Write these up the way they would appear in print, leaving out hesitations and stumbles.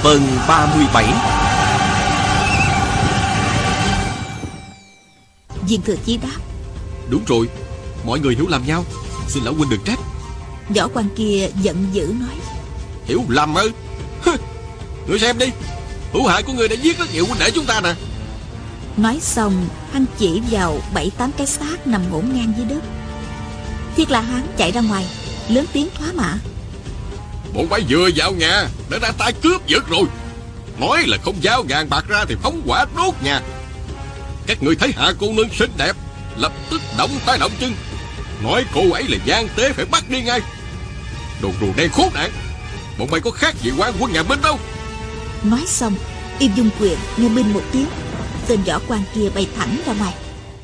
Phần 37. Viên Thừa Chí đáp: Đúng rồi, mọi người hiểu lầm nhau, xin lão huynh đừng trách. Võ quan kia giận dữ nói: Hiểu lầm ư? Ngươi xem đi, hữu hại của ngươi đã giết rất nhiều huynh đệ chúng ta nè. Nói xong, hắn chỉ vào 7-8 cái xác nằm ngổn ngang dưới đất. Thiết La Hán chạy ra ngoài, lớn tiếng thoá mạ: Bọn bay vừa vào nhà đã ra tay cướp giật rồi. Nói là không giao vàng bạc ra thì phóng hỏa đốt nhà. Các người thấy hạ cô nương xinh đẹp, lập tức động tay động chân, nói cô ấy là gian tế phải bắt đi ngay. Đồ rùa đen khốn nạn, bọn bay có khác gì quan quân nhà Minh đâu. Nói xong, y dung quyền nghe binh một tiếng, tên võ quan kia bay thẳng ra ngoài.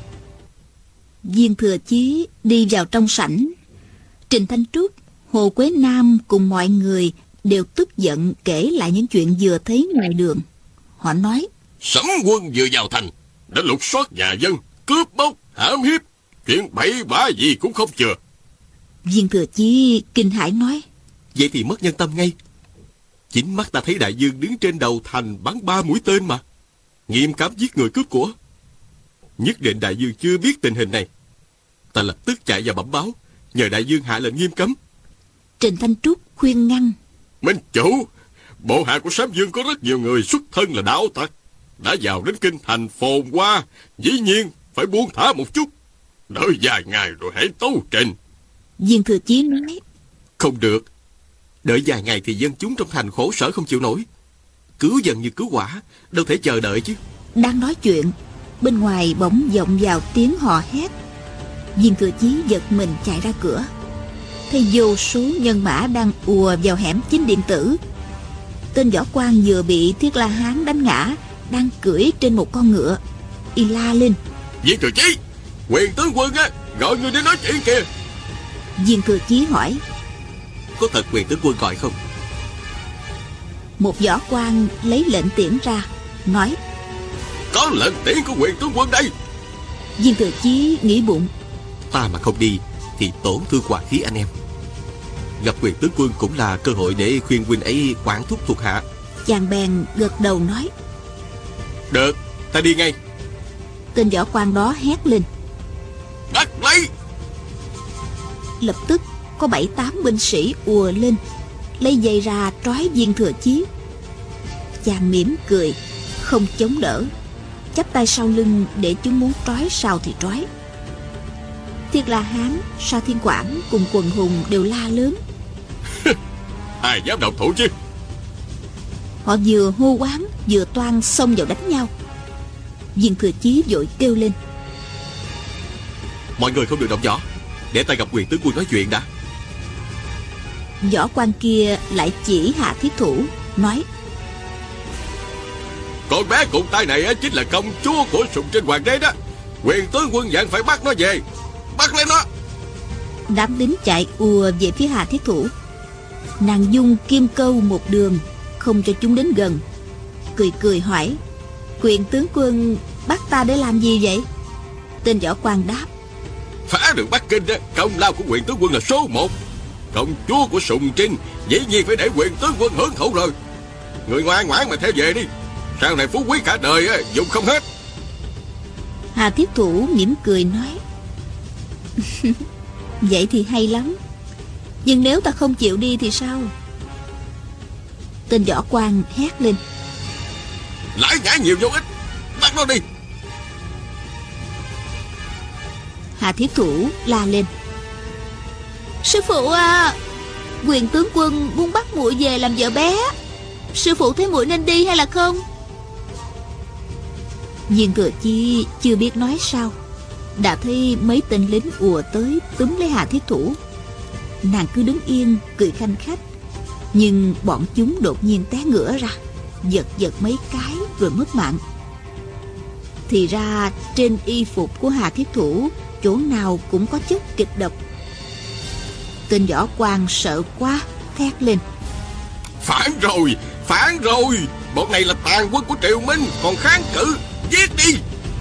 Viên Thừa Chí đi vào trong sảnh. Trình Thanh Trúc, Hồ Quế Nam cùng mọi người đều tức giận kể lại những chuyện vừa thấy ngoài đường. Họ nói: Sấm quân vừa vào thành đã lục soát nhà dân, cướp bóc, hãm hiếp, chuyện bậy bạ gì cũng không chừa. Viên Thừa Chí kinh hãi nói: Vậy thì mất nhân tâm ngay. Chính mắt ta thấy đại dương đứng trên đầu thành bắn 3 mũi tên mà, nghiêm cấm giết người cướp của. Nhất định đại dương chưa biết tình hình này. Ta lập tức chạy vào bẩm báo, nhờ đại dương hạ lệnh nghiêm cấm. Trình Thanh Trúc khuyên ngăn: Minh chủ, bộ hạ của Sám Dương có rất nhiều người xuất thân là đạo tặc, đã vào đến kinh thành phồn hoa, dĩ nhiên phải buông thả một chút, đợi vài ngày rồi hãy tấu trình. Viên Thừa Chí nói: Không được, đợi vài ngày thì dân chúng trong thành khổ sở không chịu nổi. Cứu dân như cứu hỏa, đâu thể chờ đợi chứ. Đang nói chuyện, bên ngoài bỗng vọng vào tiếng hò hét. Viên Thừa Chí giật mình chạy ra cửa, thấy vô số nhân mã đang ùa vào hẻm Chính Điện Tử. Tên võ quan vừa bị Thiết La Hán đánh ngã, đang cưỡi trên một con ngựa. Y la lên: Viên Thừa Chí, Quyền tướng quân á, gọi người đến nói chuyện kìa. Viên Thừa Chí hỏi: Có thật quyền tướng quân gọi không? Một võ quan lấy lệnh tiễn ra, nói: Có lệnh tiễn của quyền tướng quân đây. Viên Thừa Chí nghĩ bụng: Ta mà không đi thì tổn thương hòa khí anh em. Gặp quyền tướng quân cũng là cơ hội để khuyên huynh ấy quản thúc thuộc hạ. Chàng bèn gật đầu nói: Được, ta đi ngay. Tên võ quan đó hét lên: Bắt lấy! Lập tức có 7-8 binh sĩ ùa lên, lấy dây ra trói Viên Thừa Chí. Chàng mỉm cười, không chống đỡ, chắp tay sau lưng để chúng muốn trói sao thì trói. Thiết La Hán, Sa Thiên Quảng cùng quần hùng đều la lớn: Ai dám động thủ chứ? Họ vừa hô hoán vừa toan xông vào đánh nhau. Viên Thừa Chí vội kêu lên: Mọi người không được động võ, để ta gặp quyền tướng quân nói chuyện đã. Võ quan kia lại chỉ Hạ Thiết Thủ, nói: Con bé cụt tay này á, chính là công chúa của sùng trên hoàng đế đó. Quyền tướng quân dặn phải bắt nó về. Bắt lên nó! Đám lính chạy ùa về phía Hạ Thiết Thủ. Nàng dung kim câu một đường, không cho chúng đến gần, cười cười hỏi: Quyền tướng quân bắt ta để làm gì vậy? Tên võ quan đáp: Phá được Bắc Kinh á, công lao của quyền tướng quân là số 1. Công chúa của sùng trinh dĩ nhiên phải để quyền tướng quân hưởng thụ rồi. Người ngoan ngoãn mà theo về đi, sau này phú quý cả đời á, dùng không hết. Hà Thiết Thủ mỉm cười nói: Vậy thì hay lắm, nhưng nếu ta không chịu đi thì sao? Tên võ quan hét lên: Lãi nhãi nhiều vô ích, bắt nó đi! Hà Thiết Thủ la lên: Sư phụ à, quyền tướng quân muốn bắt muội về làm vợ bé. Sư phụ thấy muội nên đi hay là không? Viên Thừa Chí chưa biết nói sao, đã thấy mấy tên lính ùa tới túm lấy Hà Thiết Thủ. Nàng cứ đứng yên cười khanh khách, nhưng bọn chúng đột nhiên té ngửa ra, giật giật mấy cái rồi mất mạng. Thì ra trên y phục của Hà Thiết Thủ chỗ nào cũng có chất kịch độc. Tên võ quan sợ quá thét lên: Phản rồi, phản rồi! Bọn này là tàn quân của Triều Minh, còn kháng cự, giết đi!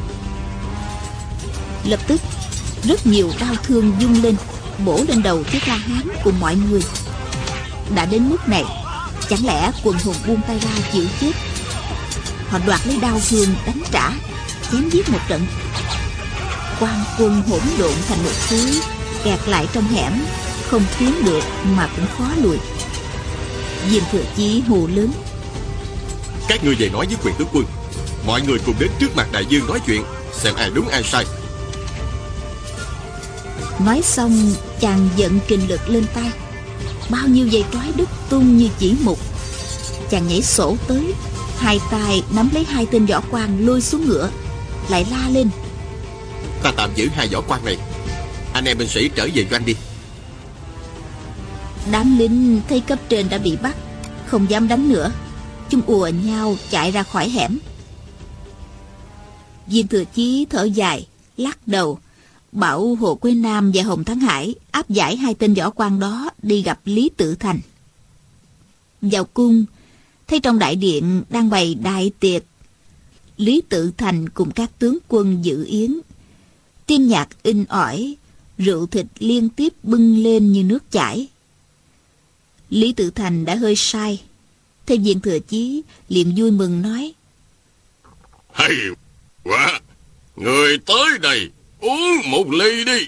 Lập tức rất nhiều đao thương vung lên, bổ lên đầu Thiết La Hán cùng mọi người. Đã đến mức này, Chẳng lẽ quần hùng buông tay ra chịu chết? Họ đoạt lấy đao thương đánh trả, chém giết một trận. Quan quân hỗn độn thành một khối, kẹt lại trong hẻm, không tiến được mà cũng khó lùi. Diêm Thừa Chí hù lớn: Các ngươi về nói với Quyền tướng quân, mọi người cùng đến trước mặt đại dương nói chuyện, xem ai đúng ai sai. Nói xong, chàng vận kình lực lên tay, bao nhiêu dây trói đứt tung như chỉ mục. Chàng nhảy sổ tới, hai tay nắm lấy hai tên võ quan lôi xuống ngựa, lại la lên: Ta tạm giữ hai võ quan này, anh em binh sĩ trở về doanh đi. Đám lính thấy cấp trên đã bị bắt, không dám đánh nữa, chúng ùa nhau chạy ra khỏi hẻm. Diêm Thừa Chí thở dài, lắc đầu, bảo Hồ Quế Nam và Hồng Thắng Hải áp giải hai tên võ quan đó đi gặp Lý Tự Thành. Vào cung, thấy trong đại điện đang bày đại tiệc. Lý Tự Thành cùng các tướng quân dự yến, tiên nhạc in ỏi, rượu thịt liên tiếp bưng lên như nước chảy. Lý Tự Thành đã hơi say, thấy Diêm Thừa Chí liền vui mừng nói: Hay quá, người tới đây, uống một ly đi.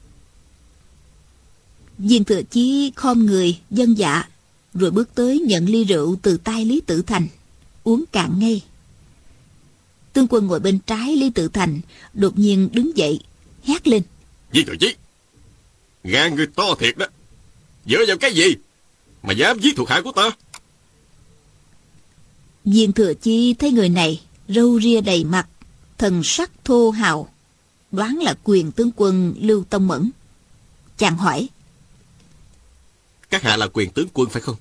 Diêm Thừa Chí khom người vâng dạ, rồi bước tới nhận ly rượu từ tay Lý Tự Thành, uống cạn ngay. Tướng quân ngồi bên trái Lý Tự Thành đột nhiên đứng dậy, hét lên: Diêm Thừa Chí, gan người to thiệt đó, dựa vào cái gì mà dám giết thuộc hạ của ta? Diêm Thừa Chí thấy người này râu ria đầy mặt, thần sắc thô hào, đoán là Quyền tướng quân Lưu Tông Mẫn. Chàng hỏi: Các hạ là Quyền tướng quân phải không?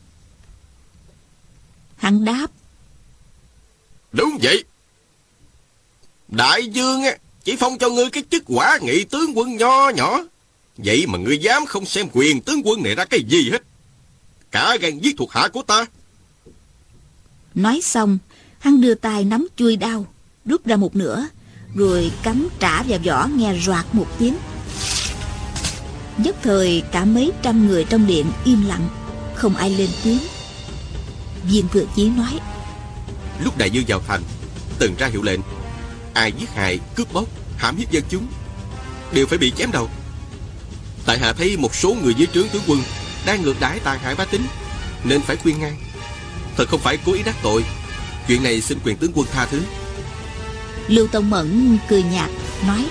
Hắn đáp: Đúng vậy. Đại dương á, chỉ phong cho ngươi cái chức quả nghị tướng quân nho nhỏ, vậy mà ngươi dám không xem Quyền tướng quân này ra cái gì hết, cả gan giết thuộc hạ của ta. Nói xong, hắn đưa tay nắm chuôi đao, rút ra một nửa, rồi cắm trả vào vỏ nghe roạt một tiếng. Nhất thời cả mấy trăm người trong điện im lặng, không ai lên tiếng. Diêm Thừa Chí nói: Lúc đại dương vào thành, từng ra hiệu lệnh, ai giết hại, cướp bóc, hãm hiếp dân chúng đều phải bị chém đầu. Tại hạ thấy một số người dưới trướng tướng quân đang ngược đãi tàn hại bá tính, nên phải khuyên ngăn. Thật không phải cố ý đắc tội, chuyện này xin Quyền tướng quân tha thứ. Lưu Tông Mẫn cười nhạt nói: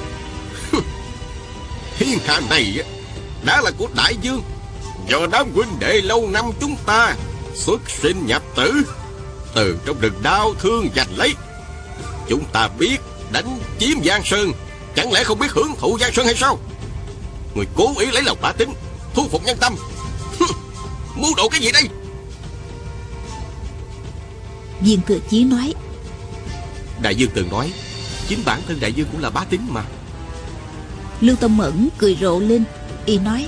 Thiên hạ này đã là của đại dương, do đám huynh đệ lâu năm chúng ta xuất sinh nhập tử, từ trong rừng đau thương giành lấy. Chúng ta biết đánh chiếm Giang Sơn, chẳng lẽ không biết hưởng thụ Giang Sơn hay sao? Người cố ý lấy lòng bá tính, thu phục nhân tâm, mưu đồ cái gì đây? Diêm Thừa Chí nói: Đại dương từng nói, chính bản thân đại dương cũng là bá tính mà. Lưu Tông Mẫn cười rộ lên, y nói: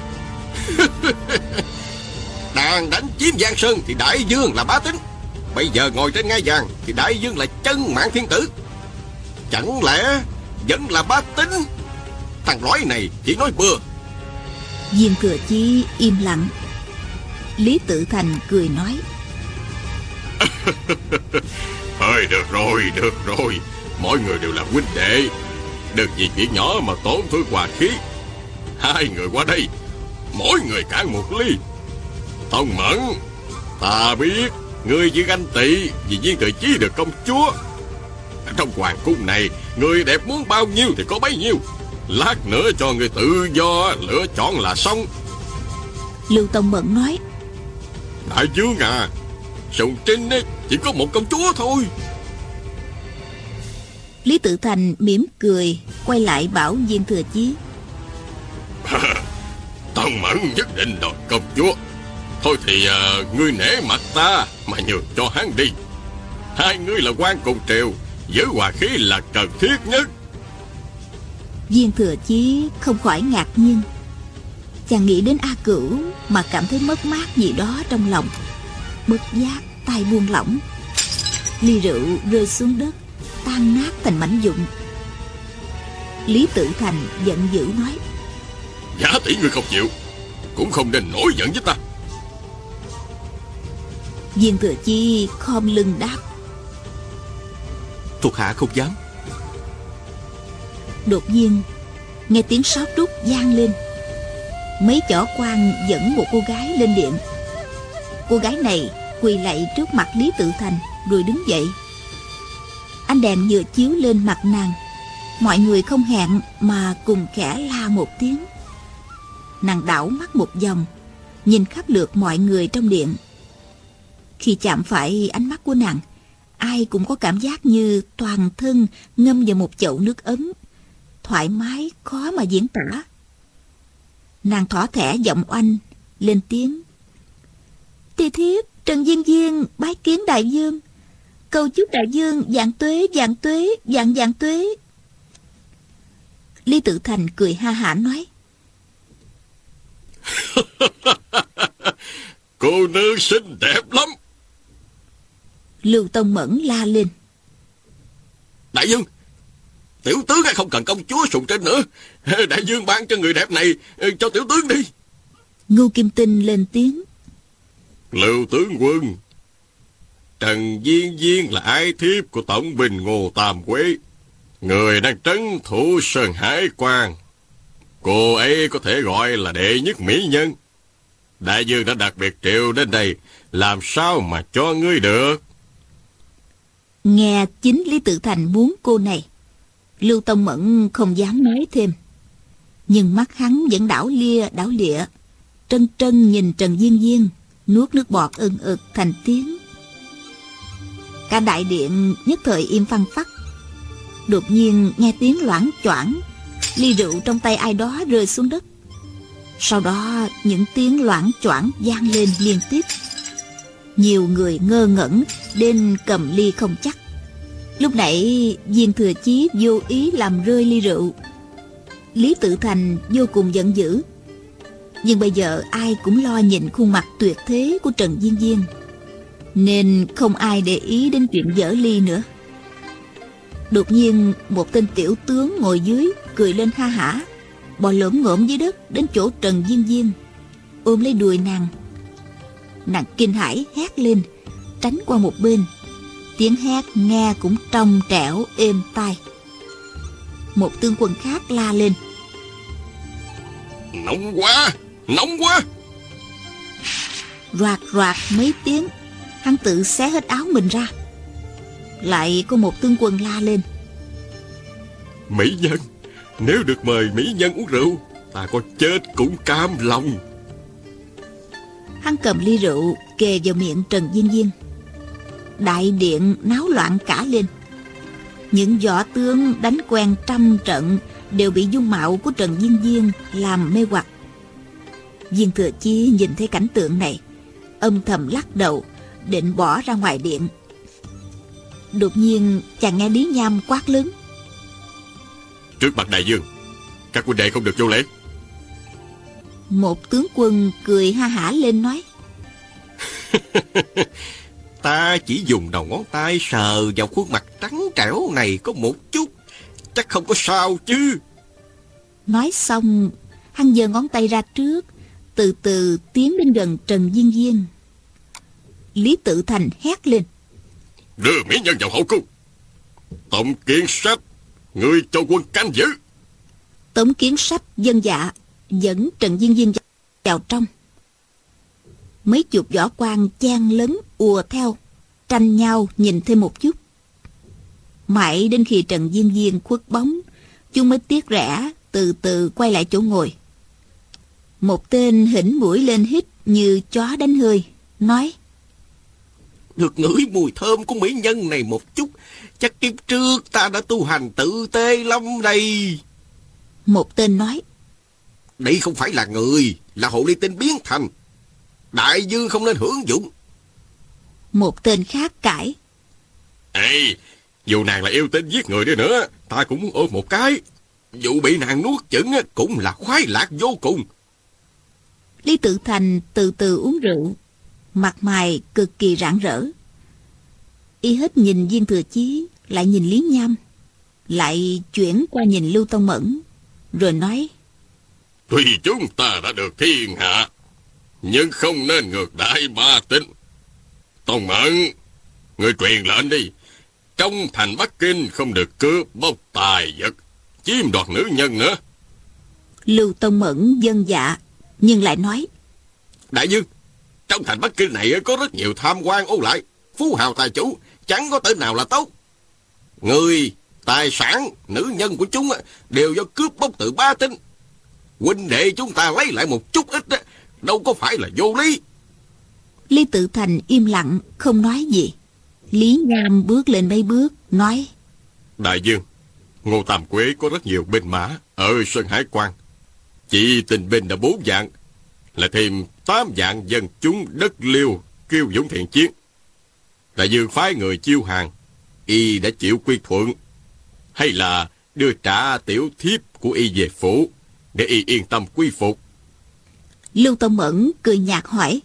Đang đánh chiếm Giang Sơn thì đại dương là bá tính, bây giờ ngồi trên ngai vàng thì đại dương là chân mạng thiên tử, chẳng lẽ vẫn là bá tính? Thằng lõi này chỉ nói bừa. Diêm Thừa Chí im lặng. Lý Tự Thành cười nói: Thôi được rồi, mọi người đều là huynh đệ, đừng vì chuyện nhỏ mà tổn thương hòa khí. Hai người qua đây, mỗi người cạn một ly. Tông Mẫn, ta biết ngươi chỉ ganh tị vì Diêm Thừa Chí được công chúa. Trong hoàng cung này, người đẹp muốn bao nhiêu thì có bấy nhiêu, lát nữa cho người tự do lựa chọn là xong. Lưu Tông Mẫn nói: Đại dương à, Sùng Trinh ấy chỉ có một công chúa thôi. Lý Tự Thành mỉm cười, quay lại bảo Diêm Thừa Chí: Tông Mẫn nhất định đòi công chúa. Thôi thì ngươi nể mặt ta mà nhường cho hắn đi. Hai ngươi là quan cùng triều, giữ hòa khí là cần thiết nhất. Diêm Thừa Chí không khỏi ngạc nhiên. Chàng nghĩ đến A Cửu mà cảm thấy mất mát gì đó trong lòng, bất giác tay buông lỏng, ly rượu rơi xuống đất, tan nát thành mảnh vụn. Lý Tự Thành giận dữ nói: Giả tỷ ngươi không chịu, cũng không nên nổi giận với ta. Viên Thừa Chi khom lưng đáp: Thuộc hạ không dám. Đột nhiên nghe tiếng sáo trúc vang lên. Mấy chỏ quan dẫn một cô gái lên điện. Cô gái này quỳ lạy trước mặt Lý Tự Thành rồi đứng dậy. Ánh đèn vừa chiếu lên mặt nàng, mọi người không hẹn mà cùng khẽ la một tiếng. Nàng đảo mắt một vòng, nhìn khắp lượt mọi người trong điện. Khi chạm phải ánh mắt của nàng, ai cũng có cảm giác như toàn thân ngâm vào một chậu nước ấm, thoải mái khó mà diễn tả. Nàng thỏ thẻ giọng oanh lên tiếng: Tỳ thiếp Trần Viên Viên bái kiến đại vương, cầu chúc đại vương vạn tuế vạn tuế vạn vạn tuế. Lý Tự Thành cười ha hả nói: Cô nương xinh đẹp lắm. Lưu Tông Mẫn la lên: Đại vương, tiểu tướng không cần công chúa sùng trên nữa. Đại vương ban cho người đẹp này cho tiểu tướng đi. Ngưu Kim Tinh lên tiếng: Lưu tướng quân, Trần Viên Viên là ái thiếp của tổng binh Ngô Tam Quế, người đang trấn thủ Sơn Hải Quan. Cô ấy có thể gọi là đệ nhất mỹ nhân. Đại vương đã đặc biệt triệu đến đây, làm sao mà cho ngươi được? Nghe chính Lý Tự Thành muốn cô này, Lưu Tông Mẫn không dám nói thêm. Nhưng mắt hắn vẫn đảo lia đảo lịa, trân trân nhìn Trần Viên Viên, nuốt nước bọt ừng ực thành tiếng. Cả đại điện nhất thời im phăng phắc. Đột nhiên nghe tiếng loảng choảng, ly rượu trong tay ai đó rơi xuống đất. Sau đó những tiếng loảng choảng vang lên liên tiếp. Nhiều người ngơ ngẩn đến cầm ly không chắc. Lúc nãy Viên Thừa Chí vô ý làm rơi ly rượu. Lý Tự Thành vô cùng giận dữ. Nhưng bây giờ ai cũng lo nhìn khuôn mặt tuyệt thế của Trần Viên Viên, nên không ai để ý đến chuyện dở ly nữa. Đột nhiên một tên tiểu tướng ngồi dưới cười lên ha hả, bò lổm ngổm dưới đất đến chỗ Trần Viên Viên, ôm lấy đùi nàng. Nàng kinh hãi hét lên, tránh qua một bên. Tiếng hét nghe cũng trong trẻo êm tai. Một tướng quân khác la lên: Nóng quá, nóng quá. Roạt roạt mấy tiếng, hắn tự xé hết áo mình ra. Lại có một tướng quân la lên: Mỹ nhân, nếu được mời mỹ nhân uống rượu, ta có chết cũng cam lòng. Hắn cầm ly rượu kề vào miệng Trần Viên Viên. Đại điện náo loạn cả lên. Những võ tướng đánh quen trăm trận đều bị dung mạo của Trần Viên Viên làm mê hoặc. Viên Thừa Chí nhìn thấy cảnh tượng này, âm thầm lắc đầu, định bỏ ra ngoài điện. Đột nhiên chàng nghe Lý Nham quát lớn: Trước mặt đại vương, các huynh đệ không được vô lễ. Một tướng quân cười ha hả lên nói: Ta chỉ dùng đầu ngón tay sờ vào khuôn mặt trắng trẻo này có một chút, chắc không có sao chứ. Nói xong, hắn giơ ngón tay ra trước, từ từ tiến đến gần Trần Viên Viên. Lý Tự Thành hét lên: Đưa mỹ nhân vào hậu cung. Tổng Kiến Sách, ngươi cho quân canh giữ. Tống Kiến Sách vâng dạ, dẫn Trần Viên Viên vào trong. Mấy chục võ quan chen lấn ùa theo, tranh nhau nhìn thêm một chút. Mãi đến khi Trần Viên Viên khuất bóng, chúng mới tiếc rẻ từ từ quay lại chỗ ngồi. Một tên hỉnh mũi lên hít như chó đánh hơi, nói: Được ngửi mùi thơm của mỹ nhân này một chút, chắc kiếp trước ta đã tu hành tự tê lắm đây. Một tên nói: Đây không phải là người, là hồ ly tinh biến thành. Đại vương không nên hưởng dụng. Một tên khác cãi: Ê, dù nàng là yêu tinh giết người đi nữa, ta cũng muốn ôm một cái. Dù bị nàng nuốt chửng cũng là khoái lạc vô cùng. Lý Tự Thành từ từ uống rượu, mặt mày cực kỳ rạng rỡ. Y hết nhìn Viên Thừa Chí, lại nhìn Lý Nham, lại chuyển qua nhìn Lưu Tông Mẫn, rồi nói: Tuy chúng ta đã được thiên hạ, nhưng không nên ngược đại ba tính. Tông Mẫn, người truyền lệnh đi. Trong thành Bắc Kinh không được cướp bóc tài vật, chiếm đoạt nữ nhân nữa. Lưu Tông Mẫn vâng dạ, nhưng lại nói: Đại vương, trong thành Bắc Kinh này có rất nhiều tham quan ô lại, phú hào tài chủ, chẳng có tên nào là tốt. Người, tài sản, nữ nhân của chúng đều do cướp bóc từ Bá Tín. Huynh đệ chúng ta lấy lại một chút ít, đâu có phải là vô lý. Lý Tự Thành im lặng không nói gì. Lý Nham bước lên mấy bước nói: Đại vương, Ngô Tam Quế có rất nhiều binh mã ở Sơn Hải Quan. Chỉ tình binh đã 4 vạn, là thêm 8 vạn dân chúng đất Liêu kiêu dũng thiện chiến. Đại vương phái người chiêu hàng, y đã chịu quy thuận, hay là đưa trả tiểu thiếp của y về phủ để y yên tâm quy phục? Lưu Tông Mẫn cười nhạt hỏi: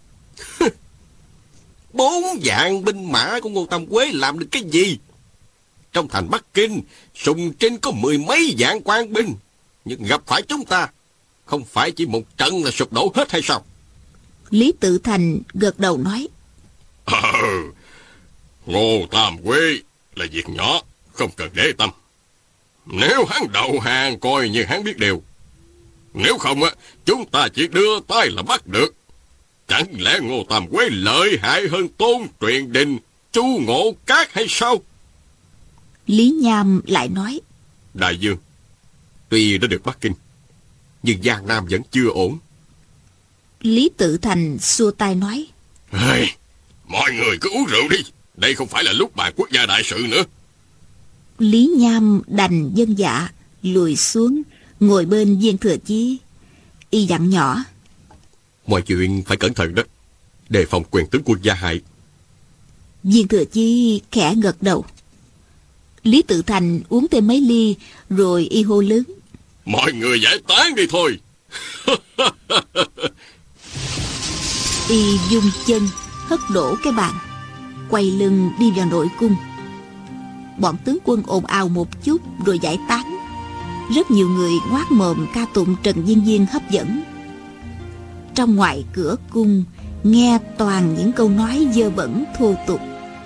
4 vạn binh mã của Ngô Tam Quế làm được cái gì? Trong thành Bắc Kinh, Sùng Trinh có 10 mấy vạn quan binh, nhưng gặp phải chúng ta, không phải chỉ một trận là sụp đổ hết hay sao? Lý Tự Thành gật đầu nói: Ngô Tam Quế là việc nhỏ, không cần để tâm. Nếu hắn đầu hàng coi như hắn biết điều. Nếu không chúng ta chỉ đưa tay là bắt được. Chẳng lẽ Ngô Tam Quế lợi hại hơn Tôn Truyền Đình, Chu Ngộ Cát hay sao? Lý Nham lại nói: Đại vương, tuy đã được Bắc Kinh, nhưng Giang Nam vẫn chưa ổn. Lý Tự Thành xua tay nói: Mọi người cứ uống rượu đi, đây không phải là lúc bàn quốc gia đại sự nữa. Lý Nham đành vâng dạ, lùi xuống ngồi bên Viên Thừa Chí. Y dặn nhỏ: Mọi chuyện phải cẩn thận đó, đề phòng quyền tướng quân gia hại. Viên Thừa Chí khẽ gật đầu. Lý Tự Thành uống thêm mấy ly, rồi y hô lớn: Mọi người giải tán đi thôi. Y dung chân hất đổ cái bàn, quay lưng đi vào nội cung. Bọn tướng quân ồn ào một chút rồi giải tán. Rất nhiều người ngoác mồm ca tụng Trần Viên Viên hấp dẫn. Trong ngoài cửa cung nghe toàn những câu nói dơ bẩn thô tục.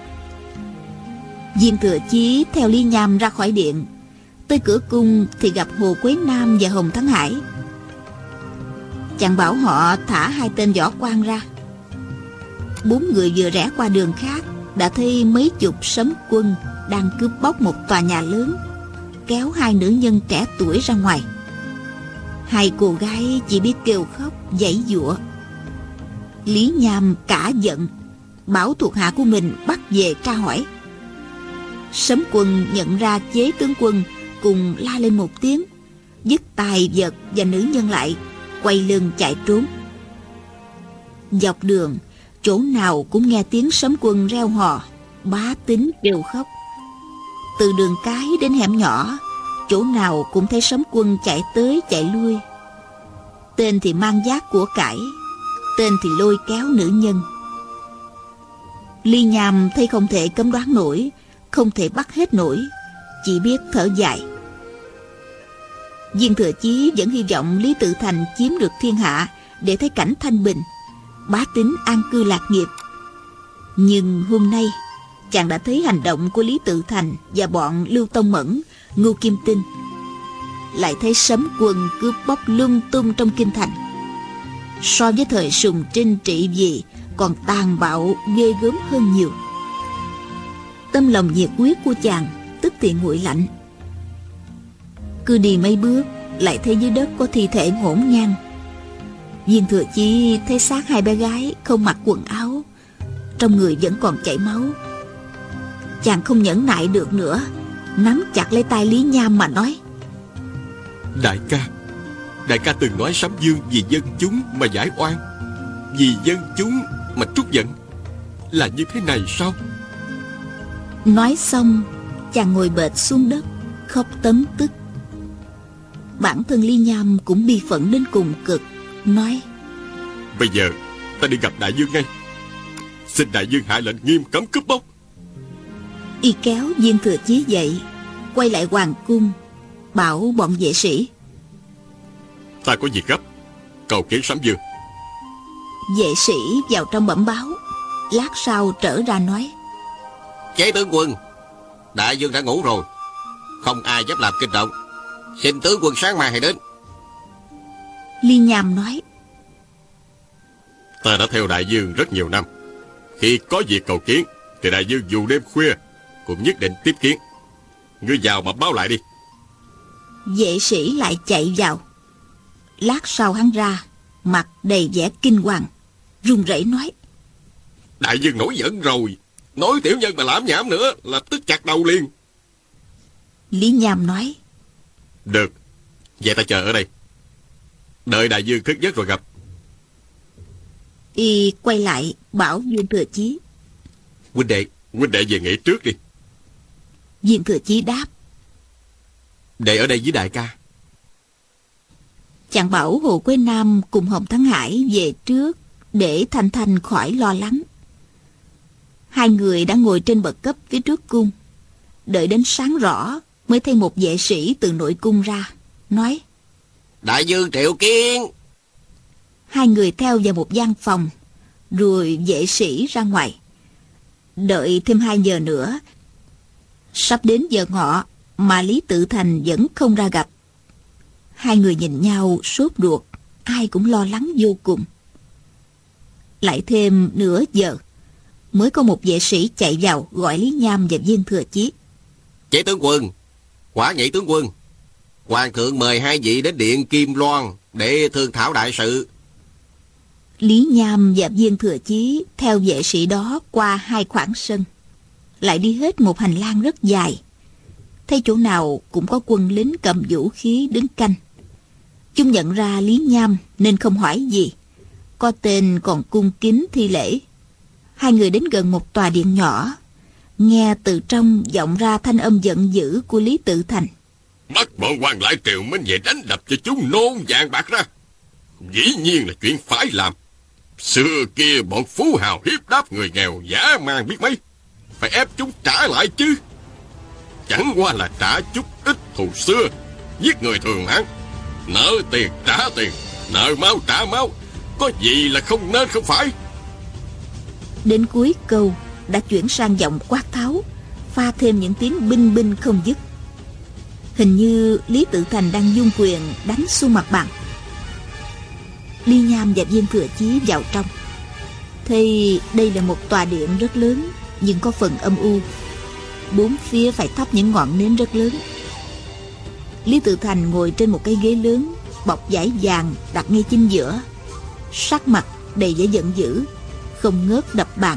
Viên Thừa Chí theo Lý Nham ra khỏi điện. Tới cửa cung thì gặp Hồ Quế Nam và Hồng Thắng Hải. Chàng bảo họ thả 2 tên võ quan ra. 4 người vừa rẽ qua đường khác đã thấy mấy chục sấm quân đang cướp bóc một tòa nhà lớn, kéo 2 nữ nhân trẻ tuổi ra ngoài. 2 cô gái chỉ biết kêu khóc giãy giụa. Lý Nham cả giận, bảo thuộc hạ của mình bắt về tra hỏi. Sấm quân nhận ra chế tướng quân, cùng la lên một tiếng, dứt tài vật và nữ nhân lại, quay lưng chạy trốn. Dọc đường, chỗ nào cũng nghe tiếng sấm quân reo hò, Bá Tín kêu khóc. Từ đường cái đến hẻm nhỏ, chỗ nào cũng thấy sấm quân chạy tới chạy lui. Tên thì mang vác của cải, tên thì lôi kéo nữ nhân. Lý Nham thấy không thể cấm đoán nổi, không thể bắt hết nổi, chỉ biết thở dài. Viên Thừa Chí vẫn hy vọng Lý Tự Thành chiếm được thiên hạ để thấy cảnh thanh bình, Bá Tín an cư lạc nghiệp. Nhưng hôm nay chàng đã thấy hành động của Lý Tự Thành và bọn Lưu Tông Mẫn, Ngưu Kim Tinh. Lại thấy sấm quân cướp bóc lung tung trong kinh thành. So với thời Sùng Trinh trị vì còn tàn bạo ghê gớm hơn nhiều. Tâm lòng nhiệt huyết của chàng tức thì nguội lạnh. Cứ đi mấy bước lại thấy dưới đất có thi thể ngổn ngang. Viên Thừa Chí thấy xác 2 bé gái không mặc quần áo, trong người vẫn còn chảy máu. Chàng không nhẫn nại được nữa, nắm chặt lấy tay Lý Nham mà nói: Đại ca từng nói Sấm Dương vì dân chúng mà giải oan, vì dân chúng mà trút giận, là như thế này sao? Nói xong, chàng ngồi bệt xuống đất, khóc tấm tức. Bản thân Lý Nham cũng bi phẫn đến cùng cực, nói: Bây giờ ta đi gặp đại vương ngay, xin đại vương hạ lệnh nghiêm cấm cướp bóc. Y kéo Viên Thừa Chí dậy, quay lại hoàng cung, bảo bọn vệ sĩ: Ta có việc gấp, cầu kiến Sấm Dương. Vệ sĩ vào trong bẩm báo. Lát sau trở ra nói: Chế tướng quân, đại vương đã ngủ rồi, không ai dám làm kinh động. Xin tướng quân sáng mai hãy đến. Lý Nham nói: Ta đã theo đại vương rất nhiều năm. Khi có việc cầu kiến thì đại vương dù đêm khuya cũng nhất định tiếp kiến. Ngươi vào mà báo lại đi. Vệ sĩ lại chạy vào. Lát sau hắn ra, mặt đầy vẻ kinh hoàng, run rẩy nói: Đại vương nổi giận rồi, nói tiểu nhân mà lãm nhảm nữa lập tức chặt đầu liền. Lý Nham nói: Được, vậy ta chờ ở đây, đợi đại vương thức giấc rồi gặp. Y quay lại bảo Viên Thừa Chí: Huynh đệ về nghỉ trước đi. Viên Thừa Chí đáp: Đệ ở đây với đại ca. Chàng bảo Hồ Quế Nam cùng Hồng Thắng Hải về trước để Thanh Thanh khỏi lo lắng. Hai người đã ngồi trên bậc cấp phía trước cung, đợi đến sáng rõ mới thấy một vệ sĩ từ nội cung ra, nói: Đại vương triệu kiến. Hai người theo vào một gian phòng, rồi vệ sĩ ra ngoài. Đợi thêm 2 giờ nữa, sắp đến giờ ngọ mà Lý Tự Thành vẫn không ra gặp. Hai người nhìn nhau sốt ruột, ai cũng lo lắng vô cùng. Lại thêm nửa giờ, mới có một vệ sĩ chạy vào gọi Lý Nham và Viên Thừa Chí. Chế tướng quân, Quả Nhị tướng quân, hoàng thượng mời hai vị đến điện Kim Loan để thương thảo đại sự. Lý Nham và Viên Thừa Chí theo vệ sĩ đó qua 2 khoảng sân, lại đi hết một hành lang rất dài. Thấy chỗ nào cũng có quân lính cầm vũ khí đứng canh. Chúng nhận ra Lý Nham nên không hỏi gì, có tên còn cung kính thi lễ. Hai người đến gần một tòa điện nhỏ, nghe từ trong vọng ra thanh âm giận dữ của Lý Tự Thành: Bắt bọn quan lại triều Minh về đánh đập cho chúng nôn vàng bạc ra, dĩ nhiên là chuyện phải làm. Xưa kia bọn phú hào hiếp đáp người nghèo dã man biết mấy, phải ép chúng trả lại chứ. Chẳng qua là trả chút ít thù xưa, giết người thường hẳn. Nợ tiền trả tiền, nợ máu trả máu, có gì là không nên không phải. Đến cuối câu đã chuyển sang giọng quát tháo, pha thêm những tiếng binh binh không dứt. Hình như Lý Tự Thành đang dung quyền đánh xuống mặt bằng. Lý Nham và Viên Thừa Chí vào trong, thì đây là một tòa điện rất lớn, nhưng có phần âm u. 4 phía phải thắp những ngọn nến rất lớn. Lý Tự Thành ngồi trên một cái ghế lớn, bọc vải vàng đặt ngay chính giữa, sắc mặt đầy vẻ giận dữ, không ngớt đập bàn.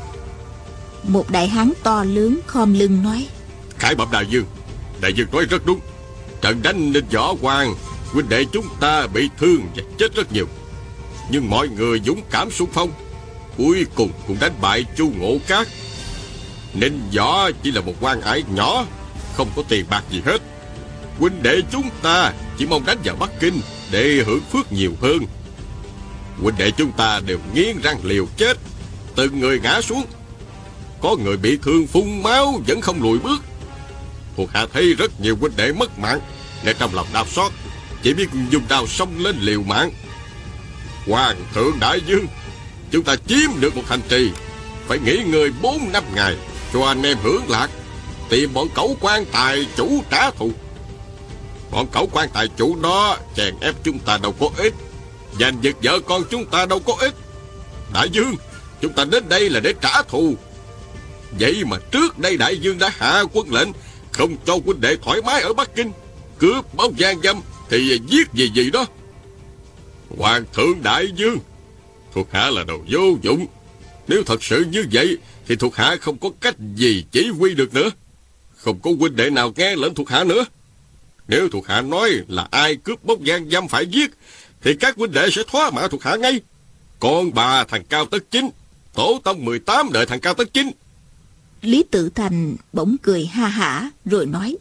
Một đại hán to lớn khom lưng nói: Khải bẩm đại vương nói rất đúng. Trận đánh nên võ quan, huynh đệ chúng ta bị thương và chết rất nhiều, nhưng mọi người dũng cảm xung phong, cuối cùng cũng đánh bại Chu Ngộ Cát. Nên võ chỉ là một quan ải nhỏ, không có tiền bạc gì hết. Huynh đệ chúng ta chỉ mong đánh vào Bắc Kinh để hưởng phước nhiều hơn. Huynh đệ chúng ta đều nghiến răng liều chết, từng người ngã xuống. Có người bị thương phun máu vẫn không lùi bước. Thuộc hạ thấy rất nhiều huynh đệ mất mạng, nên trong lòng đau xót, chỉ biết dùng đao xông lên liều mạng. Hoàng thượng đại vương, chúng ta chiếm được một thành trì, phải nghỉ ngơi 4-5 ngày cho anh em hưởng lạc, tìm bọn cẩu quan tài chủ trả thù. Bọn cẩu quan tài chủ đó chèn ép chúng ta đâu có ích, giành giật vợ con chúng ta đâu có ích. Đại vương, chúng ta đến đây là để trả thù. Vậy mà trước đây đại vương đã hạ quân lệnh không cho huynh đệ thoải mái ở Bắc Kinh, cướp bóc gian dâm thì giết gì đó. Hoàng thượng đại vương, thuộc hạ là đồ vô dụng. Nếu thật sự như vậy thì thuộc hạ không có cách gì chỉ huy được nữa. Không có huynh đệ nào nghe lệnh thuộc hạ nữa. Nếu thuộc hạ nói là ai cướp bóc gian dâm phải giết, thì các huynh đệ sẽ thoá mạ thuộc hạ ngay. Con bà thằng Cao Tất Chính, tổ tông 18 đời thằng Cao Tất Chính. Lý Tự Thành bỗng cười ha hả rồi nói: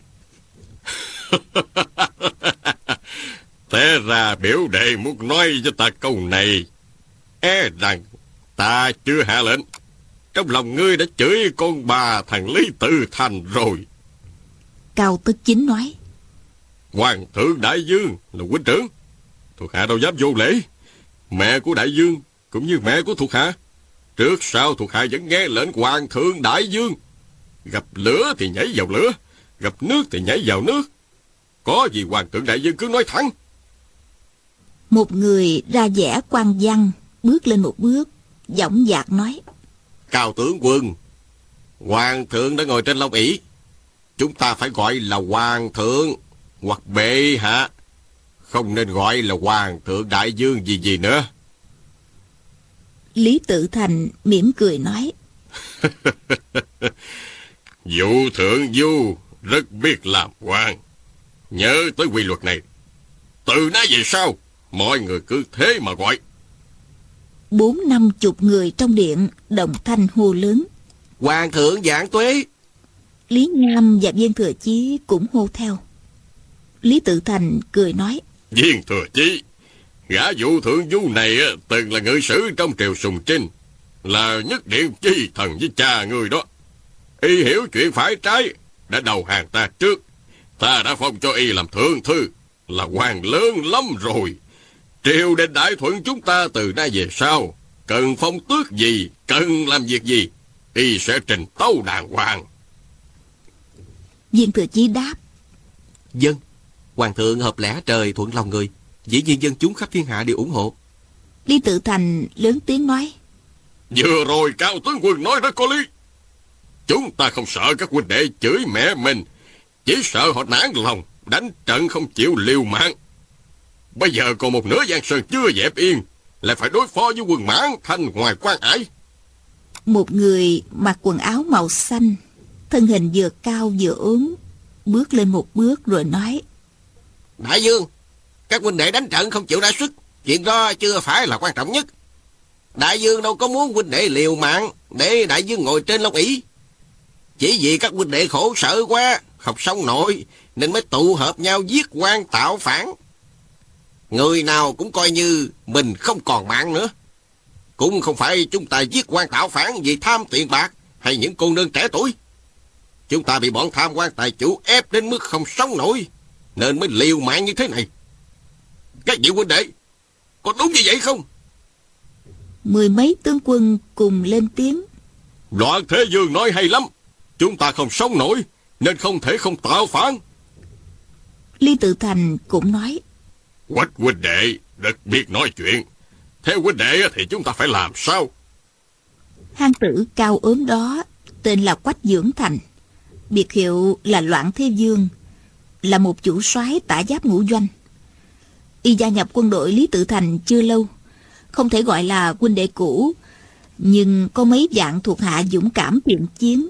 Thế ra biểu đệ muốn nói cho ta câu này, e rằng ta chưa hạ lệnh, trong lòng ngươi đã chửi con bà thằng Lý Tự Thành rồi. Cao Tất Chính nói: Hoàng thượng đại vương là huynh trưởng, thuộc hạ đâu dám vô lễ. Mẹ của đại vương cũng như mẹ của thuộc hạ, Trước sau thuộc hạ vẫn nghe lệnh Hoàng thượng đại vương. Gặp lửa thì nhảy vào lửa, gặp nước thì nhảy vào nước. Có gì Hoàng thượng đại vương cứ nói thẳng. Một người ra vẻ quan văn bước lên một bước, dõng dạc nói: Cao tướng quân, Hoàng thượng đã ngồi trên long ỷ, chúng ta phải gọi là Hoàng thượng hoặc bệ hạ, không nên gọi là Hoàng thượng đại vương gì gì nữa. Lý Tự Thành mỉm cười nói: Dụ thượng du rất biết làm quan. Nhớ tới quy luật này, từ nay về sau mọi người cứ thế mà gọi. 40-50 người trong điện đồng thanh hô lớn: Hoàng thượng vạn tuế. Lý Nham và Viên Thừa Chí cũng hô theo. Lý Tự Thành cười nói: Viên Thừa Chí, gã Dụ thượng du này từng là ngự sử trong triều Sùng Trinh, là nhất điện chi thần với cha người đó. Y hiểu chuyện phải trái, đã đầu hàng ta trước. Ta đã phong cho y làm thượng thư, là quan lớn lắm rồi. Triều đình đại thuận chúng ta từ nay về sau, cần phong tước gì, cần làm việc gì, y sẽ trình tấu đàng hoàng. Viên Thừa Chí đáp: Dân, Hoàng thượng hợp lẽ trời thuận lòng người, dĩ nhiên dân chúng khắp thiên hạ đều ủng hộ. Lý Tự Thành lớn tiếng nói: Vừa rồi Cao tướng quân nói rất có lý. Chúng ta không sợ các huynh đệ chửi mẹ mình, chỉ sợ họ nản lòng, đánh trận không chịu liều mạng. Bây giờ còn một nửa Giang Sơn chưa dẹp yên, lại phải đối phó với quân Mãn Thanh ngoài quan ải. Một người mặc quần áo màu xanh, thân hình vừa cao vừa ốm, bước lên một bước rồi nói: Đại vương, các huynh đệ đánh trận không chịu ra sức, chuyện đó chưa phải là quan trọng nhất. Đại vương đâu có muốn huynh đệ liều mạng để đại vương ngồi trên long ỷ. Chỉ vì các huynh đệ khổ sở quá, không sống nổi, nên mới tụ hợp nhau giết quan tạo phản. Người nào cũng coi như mình không còn mạng nữa. Cũng không phải chúng ta giết quan tạo phản vì tham tiền bạc hay những cô nương trẻ tuổi. Chúng ta bị bọn tham quan tài chủ ép đến mức không sống nổi, nên mới liều mạng như thế này. Các vị huynh đệ, có đúng như vậy không? 10 mấy tướng quân cùng lên tiếng: Loạn Thế Dương nói hay lắm. Chúng ta không sống nổi, nên không thể không tạo phản. Lý Tự Thành cũng nói: Quách huynh đệ đặc biệt nói chuyện. Theo huynh đệ thì chúng ta phải làm sao? Hán tử cao ốm đó tên là Quách Dưỡng Thành, biệt hiệu là Loạn Thế Dương, là một chủ soái tả giáp ngũ doanh. Y gia nhập quân đội Lý Tự Thành chưa lâu, không thể gọi là huynh đệ cũ, nhưng có mấy vạn thuộc hạ dũng cảm thiện chiến,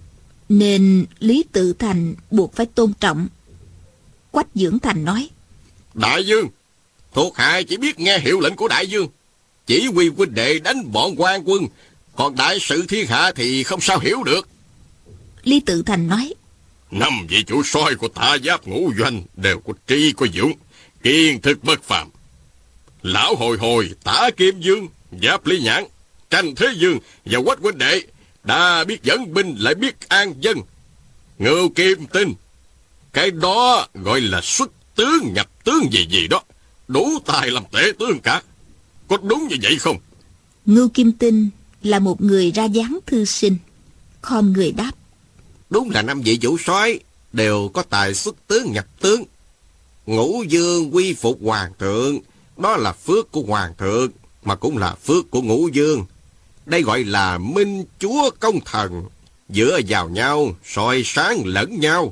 nên Lý Tự Thành buộc phải tôn trọng. Quách Dưỡng Thành nói: Đại vương, thuộc hạ chỉ biết nghe hiệu lệnh của đại vương, chỉ huy huynh đệ đánh bọn quan quân, còn đại sự thiên hạ thì không sao hiểu được. Lý Tự Thành nói: 5 vị chủ soái của tả giáp ngũ doanh đều có tri có dũng, kiên thực bất phàm. Lão Hồi Hồi, Tả Kim Dương, Giáp Lý Nhãn, Tranh Thế Dương và Quách huynh đệ đã biết dẫn binh lại biết an dân. Ngưu Kim Tinh, cái đó gọi là xuất tướng nhập tướng gì gì đó, đủ tài làm tể tướng cả. Có đúng như vậy không? Ngưu Kim Tinh là một người ra dáng thư sinh, khom người đáp: Đúng là 5 vị vũ soái đều có tài xuất tướng nhập tướng. Ngũ Dương quy phục hoàng thượng, đó là phước của hoàng thượng, mà cũng là phước của Ngũ Dương. Đây gọi là minh chúa công thần, dựa vào nhau, soi sáng lẫn nhau.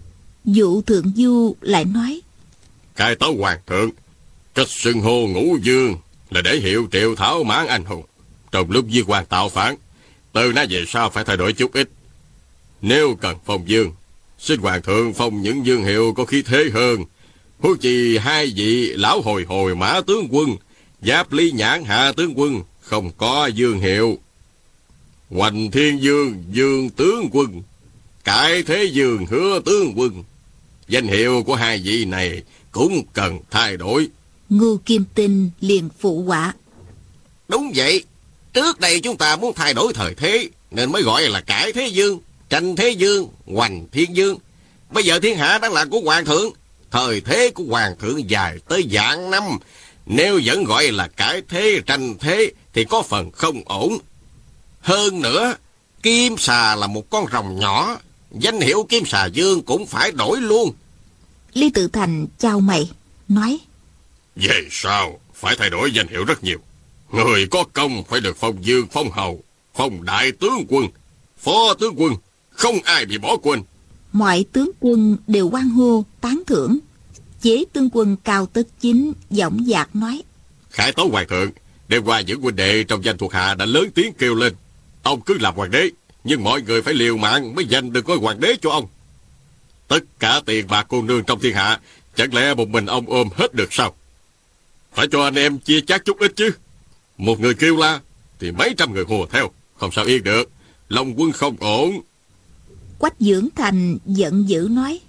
Dụ Thượng Du lại nói: Cai tấu hoàng thượng, cách xưng hô Ngũ Dương là để hiệu triệu thảo mãn anh hùng. Trong lúc giết quan tạo phản, từ nay về sau phải thay đổi chút ít. Nếu cần phong dương, xin hoàng thượng phong những dương hiệu có khí thế hơn. Huống chi 2 vị Lão Hồi Hồi Mã tướng quân, Giáp Lý Nhãn Hạ tướng quân không có dương hiệu. Hoành Thiên Dương Dương tướng quân, Cải Thế Dương Hứa tướng quân, danh hiệu của 2 vị này cũng cần thay đổi. Ngưu Kim Tinh liền phụ họa: Đúng vậy, trước đây chúng ta muốn thay đổi thời thế, nên mới gọi là Cải Thế Dương, Tranh Thế Dương, Hoành Thiên Dương. Bây giờ thiên hạ đang là của hoàng thượng, thời thế của hoàng thượng dài tới vạn năm. Nếu vẫn gọi là cải thế tranh thế thì có phần không ổn. Hơn nữa, Kim Xà là một con rồng nhỏ, danh hiệu Kim Xà Dương cũng phải đổi luôn. Lý Tự Thành chau mày, nói: Về sau, phải thay đổi danh hiệu rất nhiều. Người có công phải được phong dương, phong hầu, phong đại tướng quân, phó tướng quân, không ai bị bỏ quên. Mọi tướng quân đều hoan hô, tán thưởng. Chế tướng quân Cao Tất Chính giọng dạc nói: Khải tấu hoàng thượng, đêm qua những huynh đệ trong danh thuộc hạ đã lớn tiếng kêu lên, ông cứ làm hoàng đế, nhưng mọi người phải liều mạng mới giành được ngôi hoàng đế cho ông. Tất cả tiền bạc cô nương trong thiên hạ, chẳng lẽ một mình ông ôm hết được sao? Phải cho anh em chia chác chút ít chứ. Một người kêu la thì mấy trăm người hùa theo, không sao yên được. Long quân không ổn. Quách Dưỡng Thành giận dữ nói: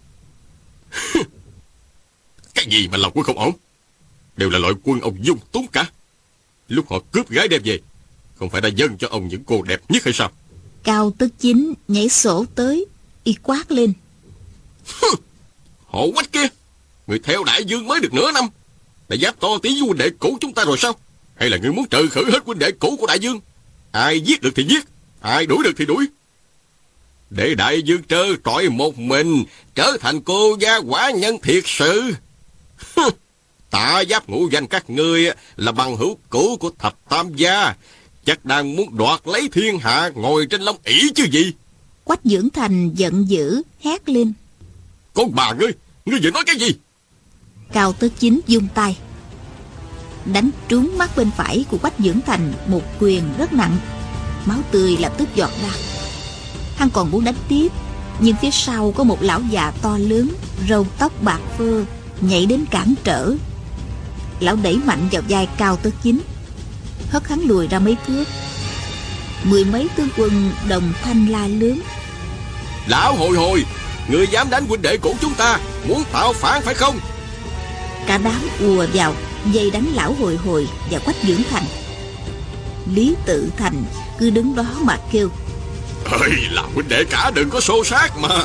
Cái gì mà Long quân không ổn? Đều là loại quân ông dung túng cả. Lúc họ cướp gái đem về, không phải đã dâng cho ông những cô đẹp nhất hay sao? Cao Tất Chính nhảy sổ tới, y quát lên: Họ Quách kia, người theo đại dương mới được nửa năm, đã giáp to tí với huynh đệ cũ chúng ta rồi sao? Hay là người muốn trừ khử hết huynh đệ cũ của đại dương? Ai giết được thì giết, ai đuổi được thì đuổi, để đại dương trơ trọi một mình, trở thành cô gia quả nhân thiệt sự. Tạ Giáp Ngũ Doanh các ngươi là bằng hữu cũ của Thập Tam gia, chắc đang muốn đoạt lấy thiên hạ, ngồi trên long ỷ chứ gì. Quách Dưỡng Thành giận dữ hét lên: Con bà ngươi vừa nói cái gì? Cao Tất Chính vung tay đánh trúng mắt bên phải của Quách Dưỡng Thành một quyền rất nặng, máu tươi lập tức giọt ra. Hắn còn muốn đánh tiếp, nhưng phía sau có một lão già to lớn, râu tóc bạc phơ nhảy đến cản trở. Lão đẩy mạnh vào vai Cao Tất Chính, hất hắn lùi ra mấy thước. Mười mấy tướng quân đồng thanh la lớn: Lão hồi, người dám đánh huynh đệ của chúng ta, muốn tạo phản phải không? Cả đám ùa vào dây đánh lão hồi và Quách Dưỡng Thành. Lý Tự Thành cứ đứng đó mà kêu: Ơi là huynh đệ cả, đừng có xô xát mà.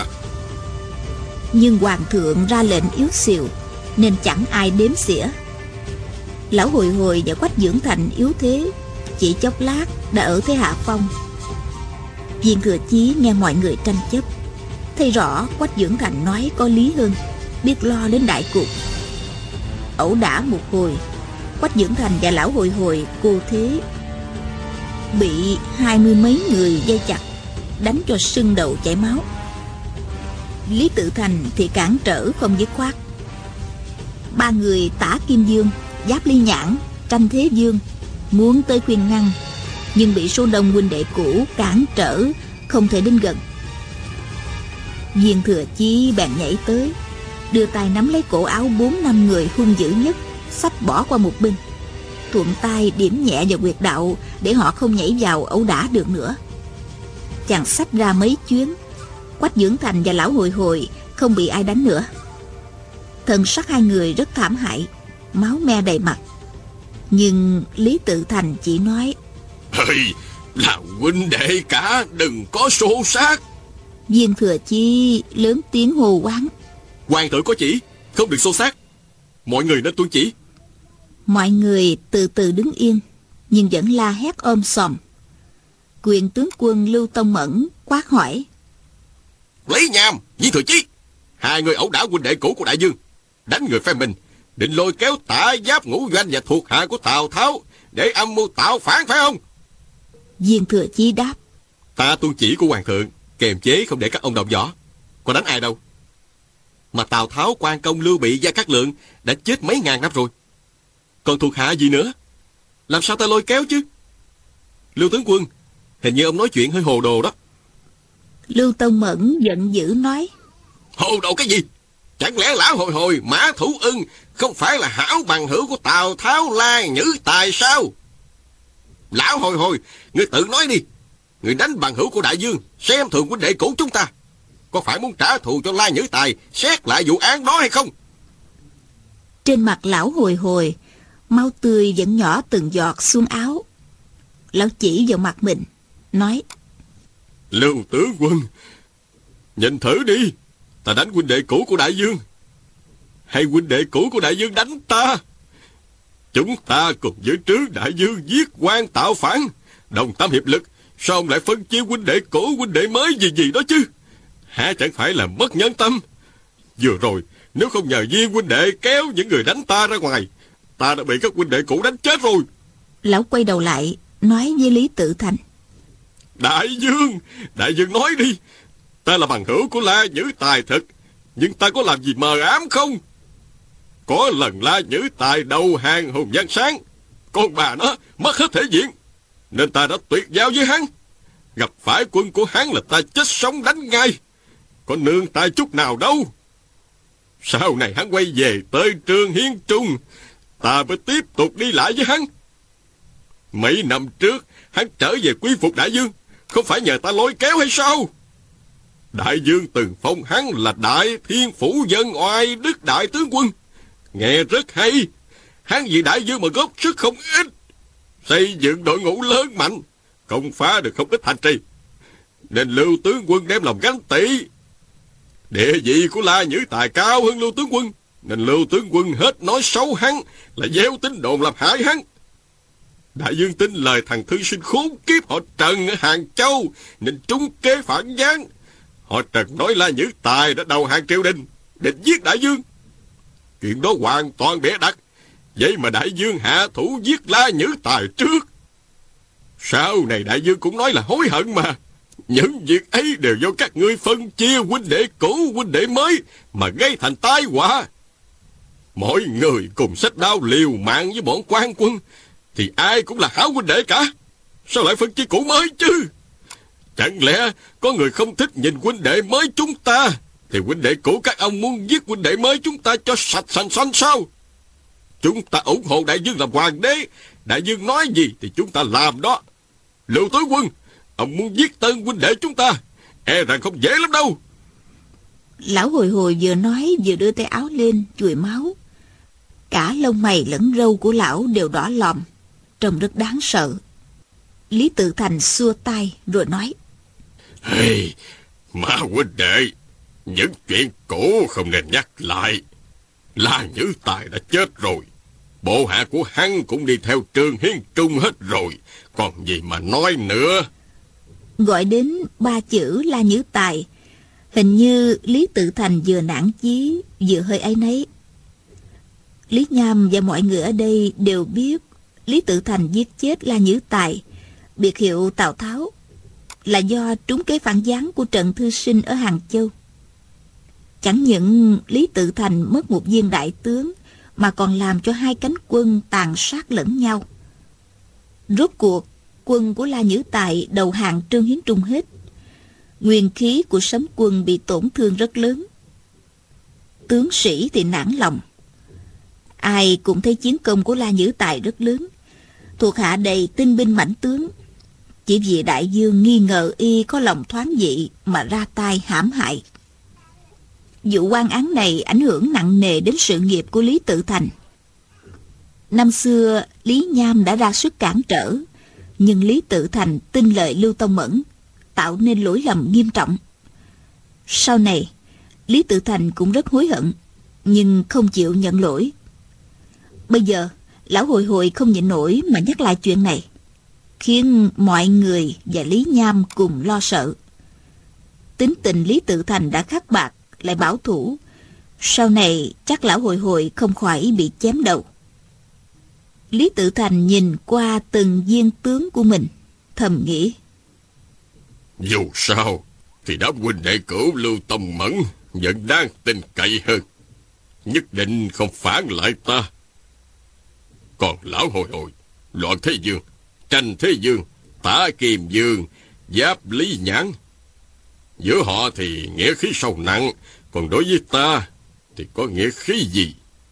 Nhưng hoàng thượng ra lệnh yếu xìu nên chẳng ai đếm xỉa. Lão hồi và Quách Dưỡng Thành yếu thế, chỉ chốc lát đã ở thế hạ phong. Viên Thừa Chí nghe mọi người tranh chấp, thấy rõ Quách Dưỡng Thành nói có lý hơn, biết lo đến đại cục. Ẩu đả một hồi, Quách Dưỡng Thành và lão hồi cô thế, bị 20 mấy người dây chặt, đánh cho sưng đầu chảy máu. Lý Tự Thành thì cản trở không dứt khoát. Ba người Tả Kim Dương, Giáp Ly Nhãn, Tranh Thế Dương muốn tới khuyên ngăn, nhưng bị số đông huynh đệ cũ cản trở, không thể đến gần. Viên Thừa Chí bèn nhảy tới, đưa tay nắm lấy cổ áo 4-5 người hung dữ nhất, xách bỏ qua một bên, thuận tay điểm nhẹ vào huyệt đạo để họ không nhảy vào ẩu đả được nữa. Chàng xách ra mấy chuyến, Quách Dưỡng Thành và lão hồi không bị ai đánh nữa. Thân xác hai người rất thảm hại, máu me đầy mặt. Nhưng Lý Tự Thành chỉ nói: Ơi, là huynh đệ cả, đừng có xô xát. Viên Thừa Chí lớn tiếng hô quán: Hoàng thượng có chỉ, không được xô xát, mọi người nên tuân chỉ. Mọi người từ từ đứng yên, nhưng vẫn la hét ôm sòm. Quyền tướng quân Lưu Tông Mẫn quát hỏi: Lý Nham, Viên Thừa Chí, hai người ẩu đả huynh đệ cũ của đại dương, đánh người phe mình, định lôi kéo Tả Giáp Ngũ Doanh và thuộc hạ của Tào Tháo để âm mưu tạo phản phải không? Viên Thừa Chí đáp: Ta tuân chỉ của hoàng thượng, kềm chế không để các ông động võ. Có đánh ai đâu. Mà Tào Tháo, Quan Công, Lưu Bị, Gia Cát Lượng đã chết mấy ngàn năm rồi, còn thuộc hạ gì nữa? Làm sao ta lôi kéo chứ? Lưu tướng quân, hình như ông nói chuyện hơi hồ đồ đó. Lưu Tông Mẫn giận dữ nói: Hồ đồ cái gì? Chẳng lẽ lão hồi Mã Thủ Ưng không phải là hảo bằng hữu của Tào Tháo, Lai Nhữ Tài sao? Lão hồi, người tự nói đi, người đánh bằng hữu của đại dương, xem thường huynh đệ cũ chúng ta, có phải muốn trả thù cho Lai Nhữ Tài xét lại vụ án đó hay không? Trên mặt lão hồi máu tươi vẫn nhỏ từng giọt xuống áo. Lão chỉ vào mặt mình nói: Lưu tướng quân, nhìn thử đi, ta đánh huynh đệ cũ của đại dương, hay huynh đệ cũ của đại dương đánh ta? Chúng ta cùng với trứ đại dương giết quan tạo phản, đồng tâm hiệp lực, Sao ông lại phân chia huynh đệ cũ huynh đệ mới gì đó chứ? Hả, chẳng phải là mất nhân tâm? Vừa rồi, nếu không nhờ Viên huynh đệ kéo những người đánh ta ra ngoài, ta đã bị các huynh đệ cũ đánh chết rồi. Lão quay đầu lại, nói với Lý Tự Thành. Đại Dương nói đi. Ta là bằng hữu của La Nhữ Tài thật, nhưng ta có làm gì mờ ám không? Có lần La Nhữ Tài đầu hàng Hùng Văn Sáng, con bà nó mất hết thể diện, nên ta đã tuyệt giao với hắn. Gặp phải quân của hắn là ta chết sống đánh ngay, có nương tay chút nào đâu. Sau này hắn quay về tới Trường Hiến Trung, ta mới tiếp tục đi lại với hắn. Mấy năm trước hắn trở về quy phục Đại Dương, không phải nhờ ta lôi kéo hay sao? Đại Dương từng phong hắn là Đại Thiên Phủ Dân Oai Đức Đại Tướng Quân, nghe rất hay. Hắn vì Đại Dương mà góp sức không ít, xây dựng đội ngũ lớn mạnh, công phá được không ít thành trì, nên Lưu Tướng Quân đem lòng ganh tị. Địa vị của La Nhữ Tài cao hơn Lưu Tướng Quân, nên Lưu Tướng Quân hết nói xấu hắn, là gieo tin đồn làm hại hắn. Đại Dương tin lời thằng thư sinh khốn kiếp họ Trần ở Hàng Châu, nên trúng kế phản gián. Họ Trần nói La Nhữ Tài đã đầu hàng triều đình, định giết Đại Dương. Chuyện đó hoàn toàn bịa đặt, vậy mà Đại Dương hạ thủ giết La Nhữ Tài trước. Sau này Đại Dương cũng nói là hối hận mà. Những việc ấy đều do các ngươi phân chia huynh đệ cũ huynh đệ mới mà gây thành tai họa. Mỗi người cùng xách đao liều mạng với bọn quan quân thì ai cũng là hảo huynh đệ cả, sao lại phân chia cũ mới chứ? Chẳng lẽ có người không thích nhìn huynh đệ mới chúng ta, thì huynh đệ cũ các ông muốn giết huynh đệ mới chúng ta cho sạch sành xanh sao? Chúng ta ủng hộ Đại Dương làm hoàng đế, Đại Dương nói gì thì chúng ta làm đó. Lưu Tướng Quân, ông muốn giết Tân huynh đệ chúng ta, e rằng không dễ lắm đâu. Lão hồi hồi vừa nói vừa đưa tay áo lên chùi máu. Cả lông mày lẫn râu của lão đều đỏ lòm, trông rất đáng sợ. Lý Tự Thành xua tay rồi nói: Hey, mà huynh đệ, những chuyện cũ không nên nhắc lại. La Nhữ Tài đã chết rồi, bộ hạ của hắn cũng đi theo Trường Hiến Trung hết rồi, còn gì mà nói nữa. Gọi đến 3 chữ La Nhữ Tài, hình như Lý Tự Thành vừa nản chí vừa hơi áy náy. Lý Nham và mọi người ở đây đều biết Lý Tự Thành giết chết La Nhữ Tài, biệt hiệu Tào Tháo, là do trúng kế phản gián của Trần Thư Sinh ở Hàng Châu. Chẳng những Lý Tự Thành mất một viên đại tướng, mà còn làm cho 2 cánh quân tàn sát lẫn nhau. Rốt cuộc, quân của La Nhữ Tài đầu hàng Trương Hiến Trung hết. Nguyên khí của Sấm quân bị tổn thương rất lớn. Tướng sĩ thì nản lòng. Ai cũng thấy chiến công của La Nhữ Tài rất lớn. Thuộc hạ đầy tinh binh mãnh tướng. Chỉ vì Đại Dương nghi ngờ y có lòng thoáng dị mà ra tay hãm hại. Vụ oan án này ảnh hưởng nặng nề đến sự nghiệp của Lý Tự Thành. Năm xưa Lý Nham đã ra sức cản trở, nhưng Lý Tự Thành tin lời Lưu Tông Mẫn, tạo nên lỗi lầm nghiêm trọng. Sau này Lý Tự Thành cũng rất hối hận, nhưng không chịu nhận lỗi. Bây giờ lão hồi hồi không nhịn nổi mà nhắc lại chuyện này, khiến mọi người và Lý Nham cùng lo sợ. Tính tình Lý Tự Thành đã khắc bạc lại bảo thủ, sau này chắc lão hồi hồi không khỏi bị chém đầu. Lý Tự Thành nhìn qua từng viên tướng của mình, thầm nghĩ: Dù sao thì đám huynh đệ cũ Lưu Tông Mẫn vẫn đang tin cậy hơn, nhất định không phản lại ta. Còn lão hồi hồi, Loạn Thế Dương, Tranh Thế Dương, Tả Kiềm Dương, Giáp Lý Nhãn, giữa họ thì nghĩa khí sâu nặng, còn đối với ta thì có nghĩa khí gì?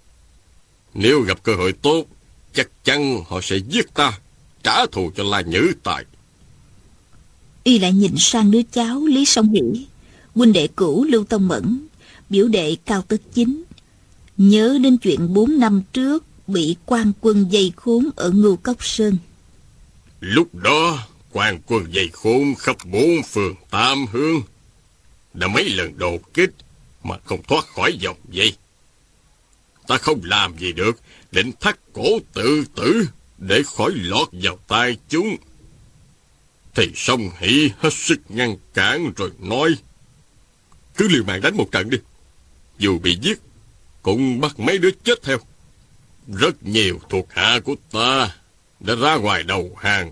Nếu gặp cơ hội tốt, chắc chắn họ sẽ giết ta, trả thù cho La Nhữ Tài. Y lại nhìn sang đứa cháu Lý Song Hỷ, huynh đệ cũ Lưu Tông Mẫn, biểu đệ Cao Tất Chính, nhớ đến chuyện 4 năm trước bị quan quân vây khốn ở Ngưu Cốc Sơn. Lúc đó quan quân vây khốn khắp 4 phường Tam Hương, đã mấy lần đột kích mà không thoát khỏi vòng vây. Ta không làm gì được, định thắt cổ tự tử để khỏi lọt vào tay chúng. thì Song Hỷ hết sức ngăn cản rồi nói: cứ liều mạng đánh một trận đi. Dù bị giết, cũng bắt mấy đứa chết theo. Rất nhiều thuộc hạ của ta đã ra ngoài đầu hàng.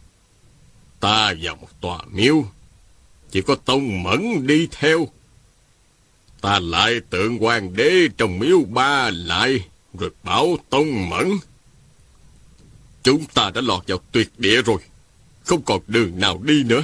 Ta vào một tòa miếu, chỉ có Tông Mẫn đi theo. Ta lại tượng hoàng đế trong miếu ba lại, rồi bảo Tông Mẫn: chúng ta đã lọt vào tuyệt địa rồi, không còn đường nào đi nữa.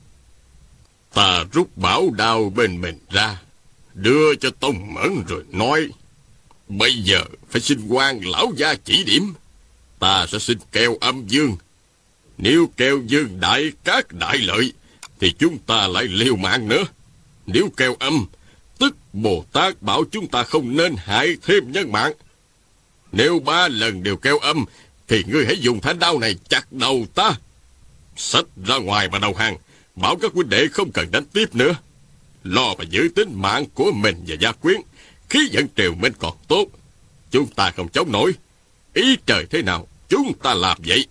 Ta rút bảo đao bên mình ra, đưa cho Tông Mẫn rồi nói: bây giờ phải xin quan lão gia chỉ điểm. Ta sẽ xin kêu Âm Dương. Nếu kêu Dương đại các đại lợi, thì chúng ta lại liều mạng nữa. Nếu kêu Âm, tức Bồ Tát bảo chúng ta không nên hại thêm nhân mạng. Nếu 3 lần đều kêu Âm, thì ngươi hãy dùng thanh đao này chặt đầu ta. Xách ra ngoài mà đầu hàng, bảo các huynh đệ không cần đánh tiếp nữa. Lo mà giữ tính mạng của mình và gia quyến. Khí vận triều Minh còn tốt, chúng ta không chống nổi. Ý trời thế nào, chúng ta làm vậy.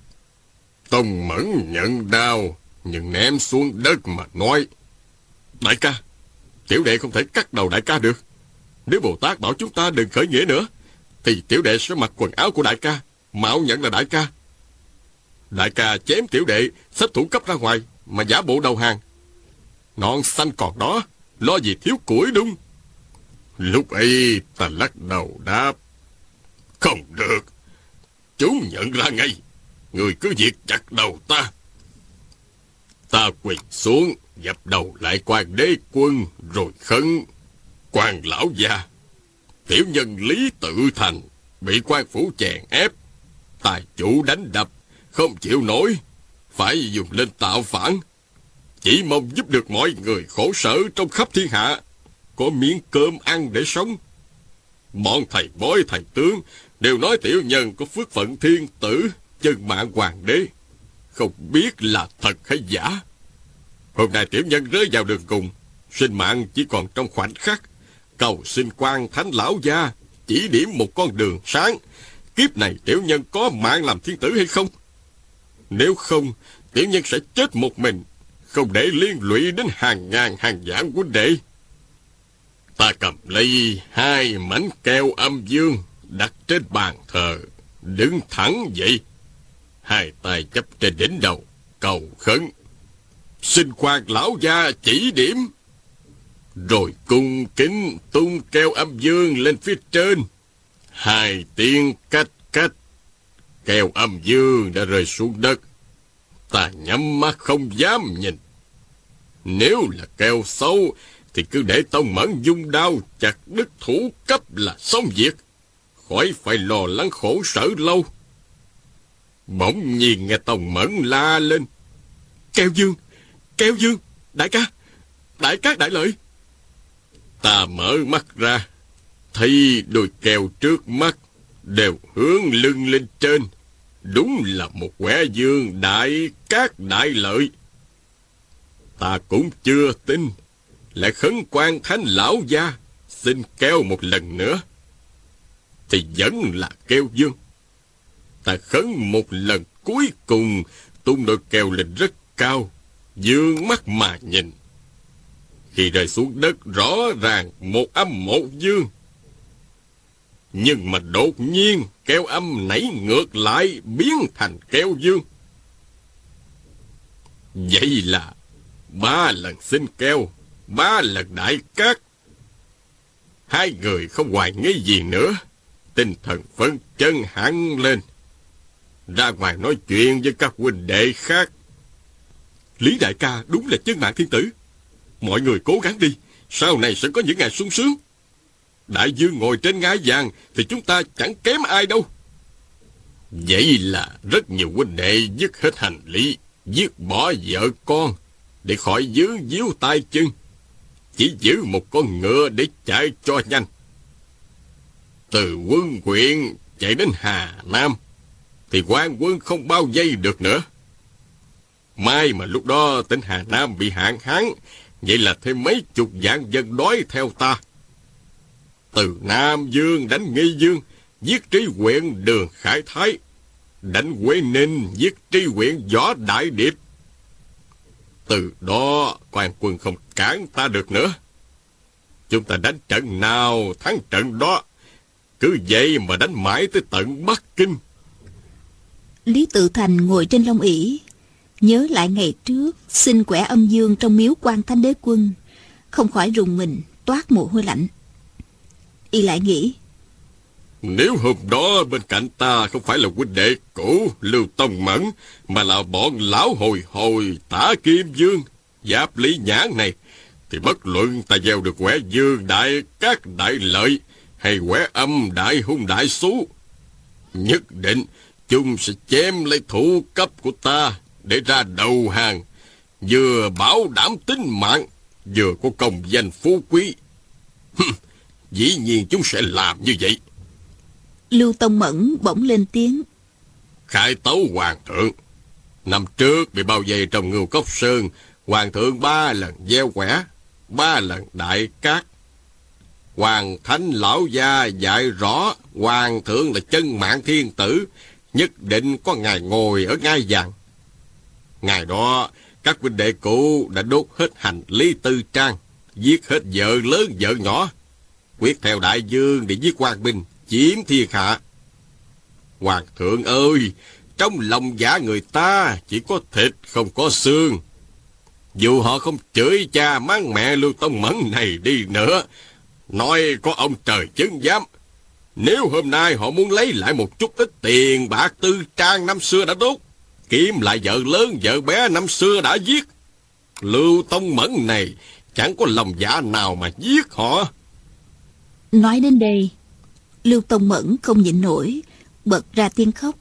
Tông Mẫn nhận đao, nhưng ném xuống đất mà nói: đại ca, tiểu đệ không thể cắt đầu đại ca được. Nếu Bồ Tát bảo chúng ta đừng khởi nghĩa nữa, thì tiểu đệ sẽ mặc quần áo của đại ca, mạo nhận là đại ca. Đại ca chém tiểu đệ, xách thủ cấp ra ngoài, mà giả bộ đầu hàng. Non xanh còn đó, lo gì thiếu củi đung. Lúc ấy ta lắc đầu đáp: không được. Chúng nhận ra ngay, người cứ việc chặt đầu ta. Ta quỳ xuống, dập đầu lại quan đế quân, rồi khấn: quan lão gia, tiểu nhân Lý Tự Thành bị quan phủ chèn ép, tài chủ đánh đập, không chịu nổi, phải dùng lên tạo phản. Chỉ mong giúp được mọi người khổ sở trong khắp thiên hạ, có miếng cơm ăn để sống. Bọn thầy bói thầy tướng đều nói tiểu nhân có phước phận thiên tử, chân mạng hoàng đế, không biết là thật hay giả. Hôm nay tiểu nhân rơi vào đường cùng, sinh mạng chỉ còn trong khoảnh khắc, cầu xin quan thánh lão gia chỉ điểm một con đường sáng. Kiếp này tiểu nhân có mạng làm thiên tử hay không? Nếu không, tiểu nhân sẽ chết một mình, không để liên lụy đến hàng ngàn hàng vạn huynh đệ. Ta cầm lấy 2 mảnh keo âm dương đặt trên bàn thờ, đứng thẳng dậy, 2 tay chắp trên đỉnh đầu, cầu khấn: xin quan lão gia chỉ điểm. Rồi cung kính tung keo âm dương lên phía trên. 2 tiếng cách cách, keo âm dương đã rơi xuống đất. Ta nhắm mắt không dám nhìn. Nếu là keo xấu thì cứ để Tông Mẫn dung đao chặt đứt thủ cấp là xong việc, khỏi phải lo lắng khổ sở lâu. Bỗng nhiên nghe Tông Mẫn la lên: keo dương, đại ca, đại cát đại lợi. Ta mở mắt ra, thấy đôi keo trước mắt đều hướng lưng lên trên. Đúng là một quẻ dương đại cát đại lợi. Ta cũng chưa tin, lại khấn quan thánh lão gia xin keo một lần nữa, thì vẫn là keo dương. Ta khấn một lần cuối cùng, tung đôi keo lên rất cao, dương mắt mà nhìn. Khi rơi xuống đất rõ ràng một âm một dương, nhưng mà đột nhiên keo âm nảy ngược lại biến thành keo dương. Vậy là 3 lần xin keo, 3 lần đại cát. 2 người không hoài nghi gì nữa, tinh thần phấn chấn hẳn lên, ra ngoài nói chuyện với các huynh đệ khác. Lý đại ca đúng là chân mạng thiên tử. Mọi người cố gắng đi, sau này sẽ có những ngày sung sướng. Đại dương ngồi trên ngai vàng thì chúng ta chẳng kém ai đâu. Vậy là rất nhiều huynh đệ dứt hết hành lý, dứt bỏ vợ con để khỏi dướng díu tay chân, chỉ giữ một con ngựa để chạy cho nhanh. Từ Quân huyện chạy đến Hà Nam thì quan quân không bao vây được nữa. May mà lúc đó tỉnh Hà Nam bị hạn hán, vậy là thêm mấy chục vạn dân đói theo ta. Từ Nam Dương đánh Nghi Dương, giết Tri huyện Đường Khải Thái, đánh Quế Ninh, giết Tri huyện Võ Đại Điệp. Từ đó quan quân không cản ta được nữa. Chúng ta đánh trận nào thắng trận đó. Cứ vậy mà đánh mãi tới tận Bắc Kinh. Lý Tự Thành ngồi trên long ỷ, nhớ lại ngày trước xin quẻ âm dương trong miếu Quan Thánh Đế Quân, không khỏi rùng mình toát mồ hôi lạnh. Y lại nghĩ, nếu hôm đó bên cạnh ta không phải là huynh đệ cũ Lưu Tông Mẫn, mà là bọn lão hồi hồi Tả Kim Dương, Giáp Lý Nhãn này, thì bất luận ta gieo được quẻ dương đại các đại lợi hay quẻ âm đại hung đại xú, nhất định chúng sẽ chém lấy thủ cấp của ta để ra đầu hàng, vừa bảo đảm tính mạng, vừa có công danh phú quý. Dĩ nhiên chúng sẽ làm như vậy. Lưu Tông Mẫn bỗng lên tiếng, Khải tấu hoàng thượng. Năm trước bị bao vây trong Ngưu Cốc Sơn, hoàng thượng 3 lần gieo quẻ, 3 lần đại cát. Hoàng Thánh lão gia dạy rõ hoàng thượng là chân mạng thiên tử, nhất định có ngày ngồi ở ngai vàng. Ngày đó các huynh đệ cũ đã đốt hết hành lý tư trang, giết hết vợ lớn vợ nhỏ, quyết theo đại vương để giết quan binh, chiếm thiên hạ. Hoàng thượng ơi, trong lòng giả người ta chỉ có thịt không có xương. Dù họ không chửi cha mắng mẹ Lưu Tông Mẫn này đi nữa, nói có ông trời chứng giám, nếu hôm nay họ muốn lấy lại một chút ít tiền bạc tư trang năm xưa đã đốt, kiếm lại vợ lớn vợ bé năm xưa đã giết, Lưu Tông Mẫn này chẳng có lòng dạ nào mà giết họ. Nói đến đây, Lưu Tông Mẫn không nhịn nổi, bật ra tiếng khóc.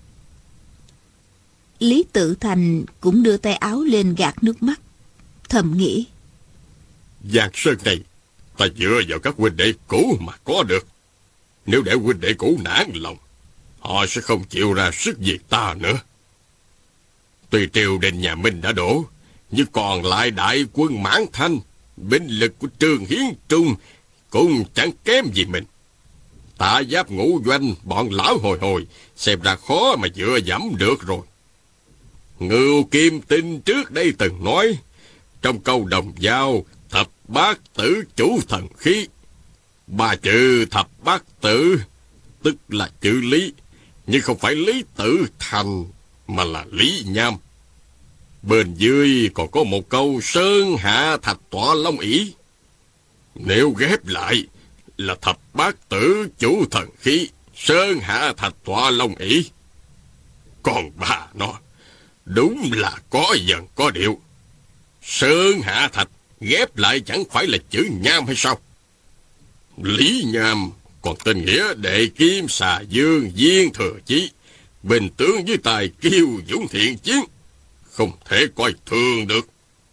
Lý Tự Thành cũng đưa tay áo lên gạt nước mắt, thầm nghĩ, Giang sơn này ta dựa vào các huynh đệ cũ mà có được. Nếu để huynh đệ cũ nản lòng, họ sẽ không chịu ra sức vì ta nữa. Tuy triều đình nhà Minh đã đổ, nhưng còn lại đại quân Mãn Thanh, binh lực của Trương Hiến Trung cũng chẳng kém gì mình. Tạ Giáp Ngũ Doanh, bọn lão hồi hồi xem ra khó mà dựa dẫm được rồi. Ngưu Kim Tinh trước đây từng nói, trong câu đồng dao thập bát tử chủ thần khí. 3 chữ thập bát tử tức là chữ Lý, nhưng không phải Lý Tự Thành mà là Lý Nham. Bên dưới còn có một câu sơn hạ thạch tọa long ỷ. Nếu ghép lại là thập bát tử chủ thần khí, sơn hạ thạch tọa long ỷ. Còn bà nó đúng là có dần có điệu. Sơn hạ thạch ghép lại chẳng phải là chữ Nham hay sao? Lý Nham còn tên nghĩa đệ Kim Xà Dương Viên Thừa Chí, bình tướng với tài kiêu dũng thiện chiến, không thể coi thường được.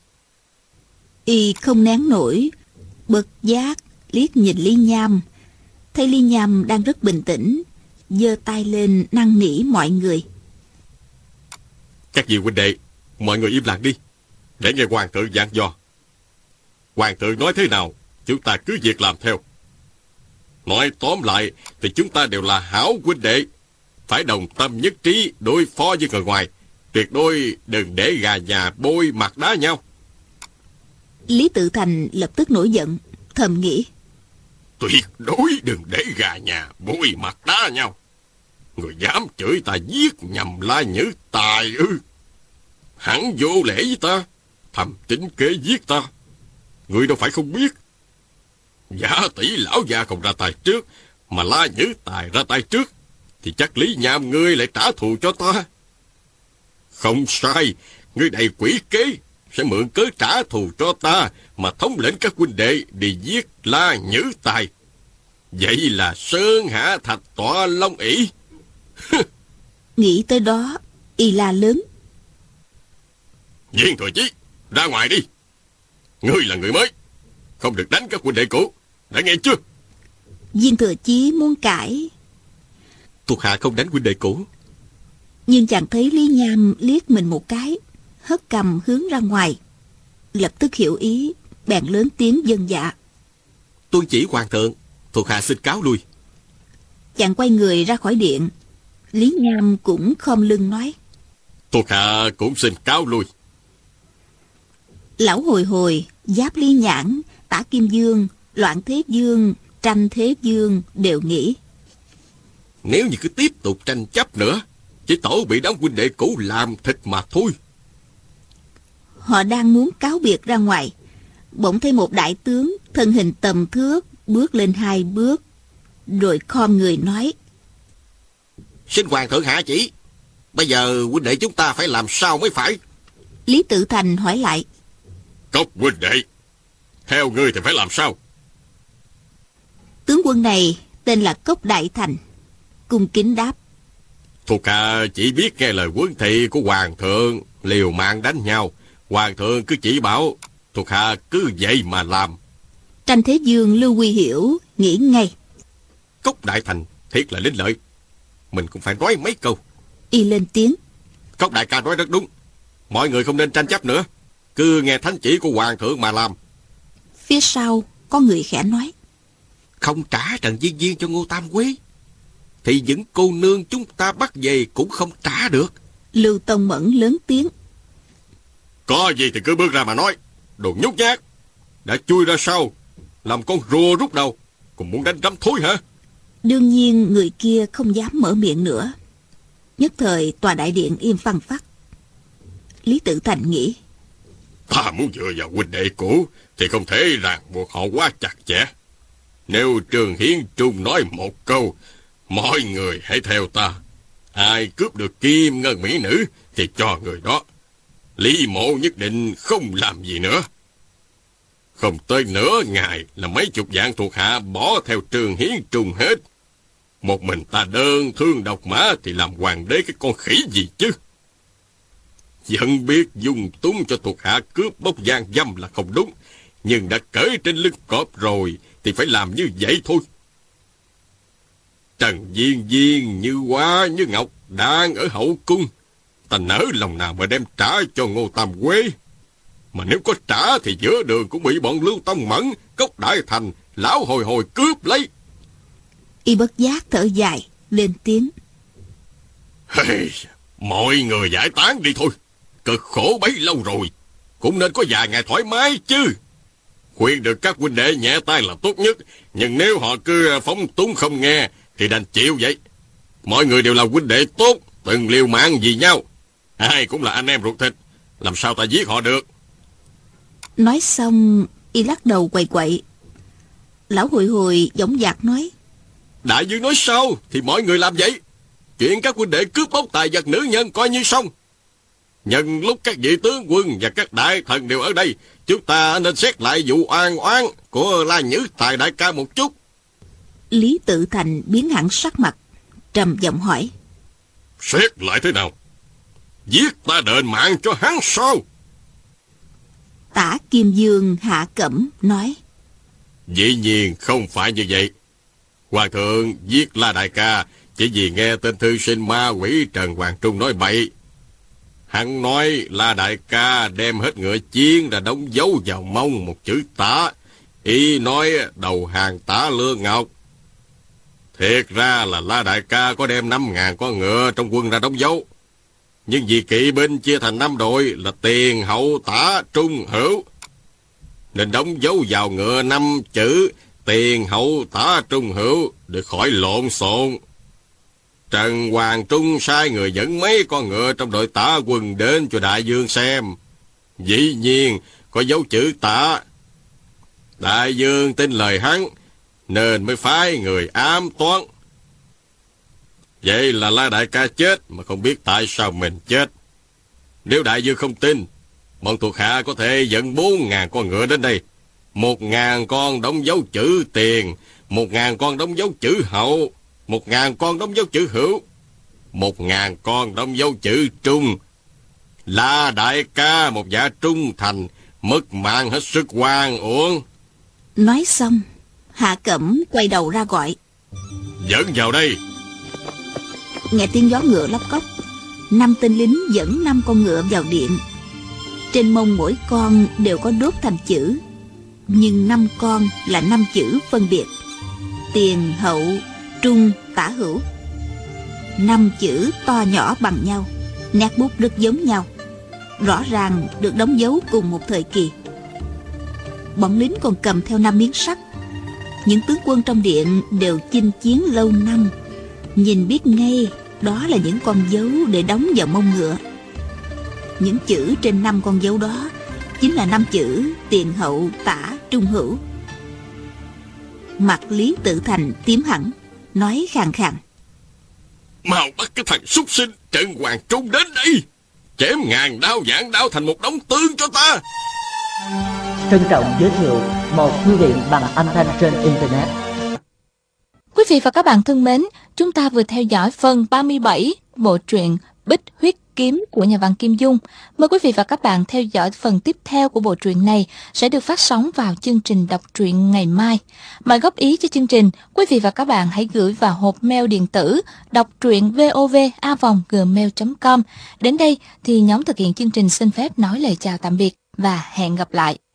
Y không nén nổi, bật giác liếc nhìn Lý Nham, thấy Lý Nham đang rất bình tĩnh, giơ tay lên năn nỉ mọi người. Các vị huynh đệ, mọi người im lặng đi, để nghe hoàng thượng dặn dò. Hoàng thượng nói thế nào, chúng ta cứ việc làm theo. Nói tóm lại thì chúng ta đều là hảo huynh đệ, phải đồng tâm nhất trí đối phó với người ngoài, tuyệt đối đừng để gà nhà bôi mặt đá nhau. Lý Tự Thành lập tức nổi giận, thầm nghĩ, Tuyệt đối đừng để gà nhà bôi mặt đá nhau. Người dám chửi ta giết nhầm La Nhữ Tài ư? Hắn vô lễ với ta, thầm tính kế giết ta. Người đâu phải không biết. Giả tỷ lão già không ra tay trước, mà La Nhữ Tài ra tay trước, thì chắc Lý Nham ngươi lại trả thù cho ta. Không sai, ngươi đầy quỷ kế, sẽ mượn cớ trả thù cho ta mà thống lĩnh các huynh đệ đi giết La Nhữ Tài. Vậy là sơn hạ thạch tọa long ỷ. nghĩ tới đó, y la lớn, Viên Thừa Chí, ra ngoài đi. Ngươi là người mới, không được đánh các huynh đệ cũ, đã nghe chưa? Viên Thừa Chí muốn cãi, Thuộc hạ không đánh huynh đệ cũ. nhưng chàng thấy Lý Nham liếc mình một cái, hất cầm hướng ra ngoài, lập tức hiểu ý, bèn lớn tiếng vâng dạ. Tuân chỉ hoàng thượng, thuộc hạ xin cáo lui. Chàng quay người ra khỏi điện. Lý Nham cũng khom lưng nói, Thuộc hạ cũng xin cáo lui. Lão Hồi Hồi, Giáp Ly Nhãn, Tả Kim Dương, Loạn Thế Dương, Tranh Thế Dương đều nghĩ: nếu như cứ tiếp tục tranh chấp nữa, chỉ tổ bị đám huynh đệ cũ làm thịt mà thôi. Họ đang muốn cáo biệt ra ngoài, bỗng thấy một đại tướng thân hình tầm thước bước lên 2 bước, rồi khom người nói: Xin hoàng thượng hạ chỉ, bây giờ huynh đệ chúng ta phải làm sao mới phải? Lý Tự Thành hỏi lại: Cốc huynh đệ, theo ngươi thì phải làm sao? Tướng quân này tên là Cốc Đại Thành, cung kính đáp: Thuộc hạ chỉ biết nghe lời huấn thị của hoàng thượng, liều mạng đánh nhau. Hoàng thượng cứ chỉ bảo, thuộc hạ cứ vậy mà làm. Tranh Thế Dương, Lưu Quy Hiểu nghĩ ngay: Cốc Đại Thành thiệt là linh lợi, mình cũng phải nói mấy câu. Y lên tiếng: Cốc đại ca nói rất đúng, mọi người không nên tranh chấp nữa, cứ nghe thánh chỉ của hoàng thượng mà làm. Phía sau có người khẽ nói: Không trả Trần Viên Viên cho Ngô Tam Quế thì những cô nương chúng ta bắt về cũng không trả được. Lưu Tông Mẫn lớn tiếng: Có gì thì cứ bước ra mà nói, đồ nhút nhát, đã chui ra sau làm con rùa rút đầu, còn muốn đánh rắm thối hả? Đương nhiên người kia không dám mở miệng nữa. Nhất thời tòa đại điện im phăng phắc. Lý Tự Thành nghĩ: Ta muốn dựa vào huynh đệ cũ thì không thể ràng buộc họ quá chặt chẽ. Nếu Trường Hiến Trung nói một câu, mọi người hãy theo ta. Ai cướp được kim ngân mỹ nữ thì cho người đó. Lý Mộ nhất định không làm gì nữa. Không tới nửa ngày là mấy chục vạn thuộc hạ bỏ theo Trường Hiến Trung hết. Một mình ta đơn thương độc mã thì làm hoàng đế cái con khỉ gì chứ? Vẫn biết dung túng cho thuộc hạ cướp bóc gian dâm là không đúng, nhưng đã cởi trên lưng cọp rồi thì phải làm như vậy thôi. Trần Viên Viên như hoa như ngọc đang ở hậu cung, ta nỡ lòng nào mà đem trả cho Ngô Tam Quế. Mà nếu có trả thì giữa đường cũng bị bọn Lưu Tông Mẫn, Cốc Đại Thành, Lão Hồi Hồi cướp lấy. Y bất giác thở dài lên tiếng: Hey, mọi người giải tán đi thôi, cực khổ bấy lâu rồi, cũng nên có vài ngày thoải mái chứ. Khuyên được các huynh đệ nhẹ tay là tốt nhất, nhưng nếu họ cứ phóng túng không nghe thì đành chịu vậy. Mọi người đều là huynh đệ tốt, từng liều mạng vì nhau, ai cũng là anh em ruột thịt, làm sao ta giết họ được? Nói xong Y lắc đầu quậy quậy. Lão Hồi Hồi dõng dạc nói: Đại vương nói sao thì mọi người làm vậy. Chuyện các huynh đệ cướp bóc tài vật nữ nhân coi như xong. Nhân lúc các vị tướng quân và các đại thần đều ở đây, chúng ta nên xét lại vụ oan oán của La Nhữ Tài đại ca một chút. Lý Tự Thành biến hẳn sắc mặt, trầm giọng hỏi: Xét lại thế nào? Giết ta đền mạng cho hắn sao? Tả Kim Dương hạ cẩm nói: Dĩ nhiên không phải như vậy. Hoàng thượng giết La đại ca chỉ vì nghe tên thư sinh ma quỷ Trần Hoàng Trung nói bậy. Hắn nói La đại ca đem hết ngựa chiến ra đóng dấu vào mông một chữ Tả, ý nói đầu hàng Tả Lương Ngọc. Thiệt ra là La đại ca có đem 5.000 con ngựa trong quân ra đóng dấu, nhưng vì kỵ binh chia thành 5 đội là Tiền, Hậu, Tả, Trung, Hữu, nên đóng dấu vào ngựa 5 chữ Tiền, Hậu, Tả, Trung, Hữu để khỏi lộn xộn. Trần Hoàng Trung sai người dẫn mấy con ngựa trong đội Tả quân đến cho đại vương xem. Dĩ nhiên có dấu chữ Tả. Đại vương tin lời hắn nên mới phái người ám toán. Vậy là La đại ca chết mà không biết tại sao mình chết. Nếu đại vương không tin, bọn thuộc hạ có thể dẫn 4.000 con ngựa đến đây. 1.000 con đóng dấu chữ Tiền, 1.000 con đóng dấu chữ Hậu, 1.000 con đóng dấu chữ Hữu, 1.000 con đóng dấu chữ Trung. La đại ca một dạ trung thành, mất mạng hết sức oan uổng. Nói xong, Hạ Cẩm quay đầu ra gọi: Dẫn vào đây. Nghe tiếng gió ngựa lóc cóc, 5 tên lính dẫn 5 con ngựa vào điện. Trên mông mỗi con đều có đốt thành chữ, nhưng 5 con là 5 chữ phân biệt: Tiền, Hậu, Trung, Tả, Hữu. 5 chữ to nhỏ bằng nhau, nét bút rất giống nhau. rõ ràng được đóng dấu cùng một thời kỳ. Bọn lính còn cầm theo 5 miếng sắt. Những tướng quân trong điện đều chinh chiến lâu năm, nhìn biết ngay đó là những con dấu để đóng vào mông ngựa. Những chữ trên 5 con dấu đó chính là 5 chữ tiền hậu tả trung hữu. Mặt Lý Tự Thành tím hẳn, nói khàn khàn: Mau bắt cái thằng súc sinh Trần Hoàng Trung đến đây, chém ngàn đao vạn đao thành một đống tương cho ta. Trân trọng giới thiệu một thư viện bằng âm thanh trên Internet. Quý vị và các bạn thân mến, chúng ta vừa theo dõi phần 37 bộ truyện Bích Huyết Kiếm của nhà văn Kim Dung. Mời quý vị và các bạn theo dõi phần tiếp theo của bộ truyện này sẽ được phát sóng vào chương trình đọc truyện ngày mai. Mọi góp ý cho chương trình, quý vị và các bạn hãy gửi vào hộp mail điện tử đọc truyện vov@gmail.com. Đến đây thì nhóm thực hiện chương trình xin phép nói lời chào tạm biệt và hẹn gặp lại.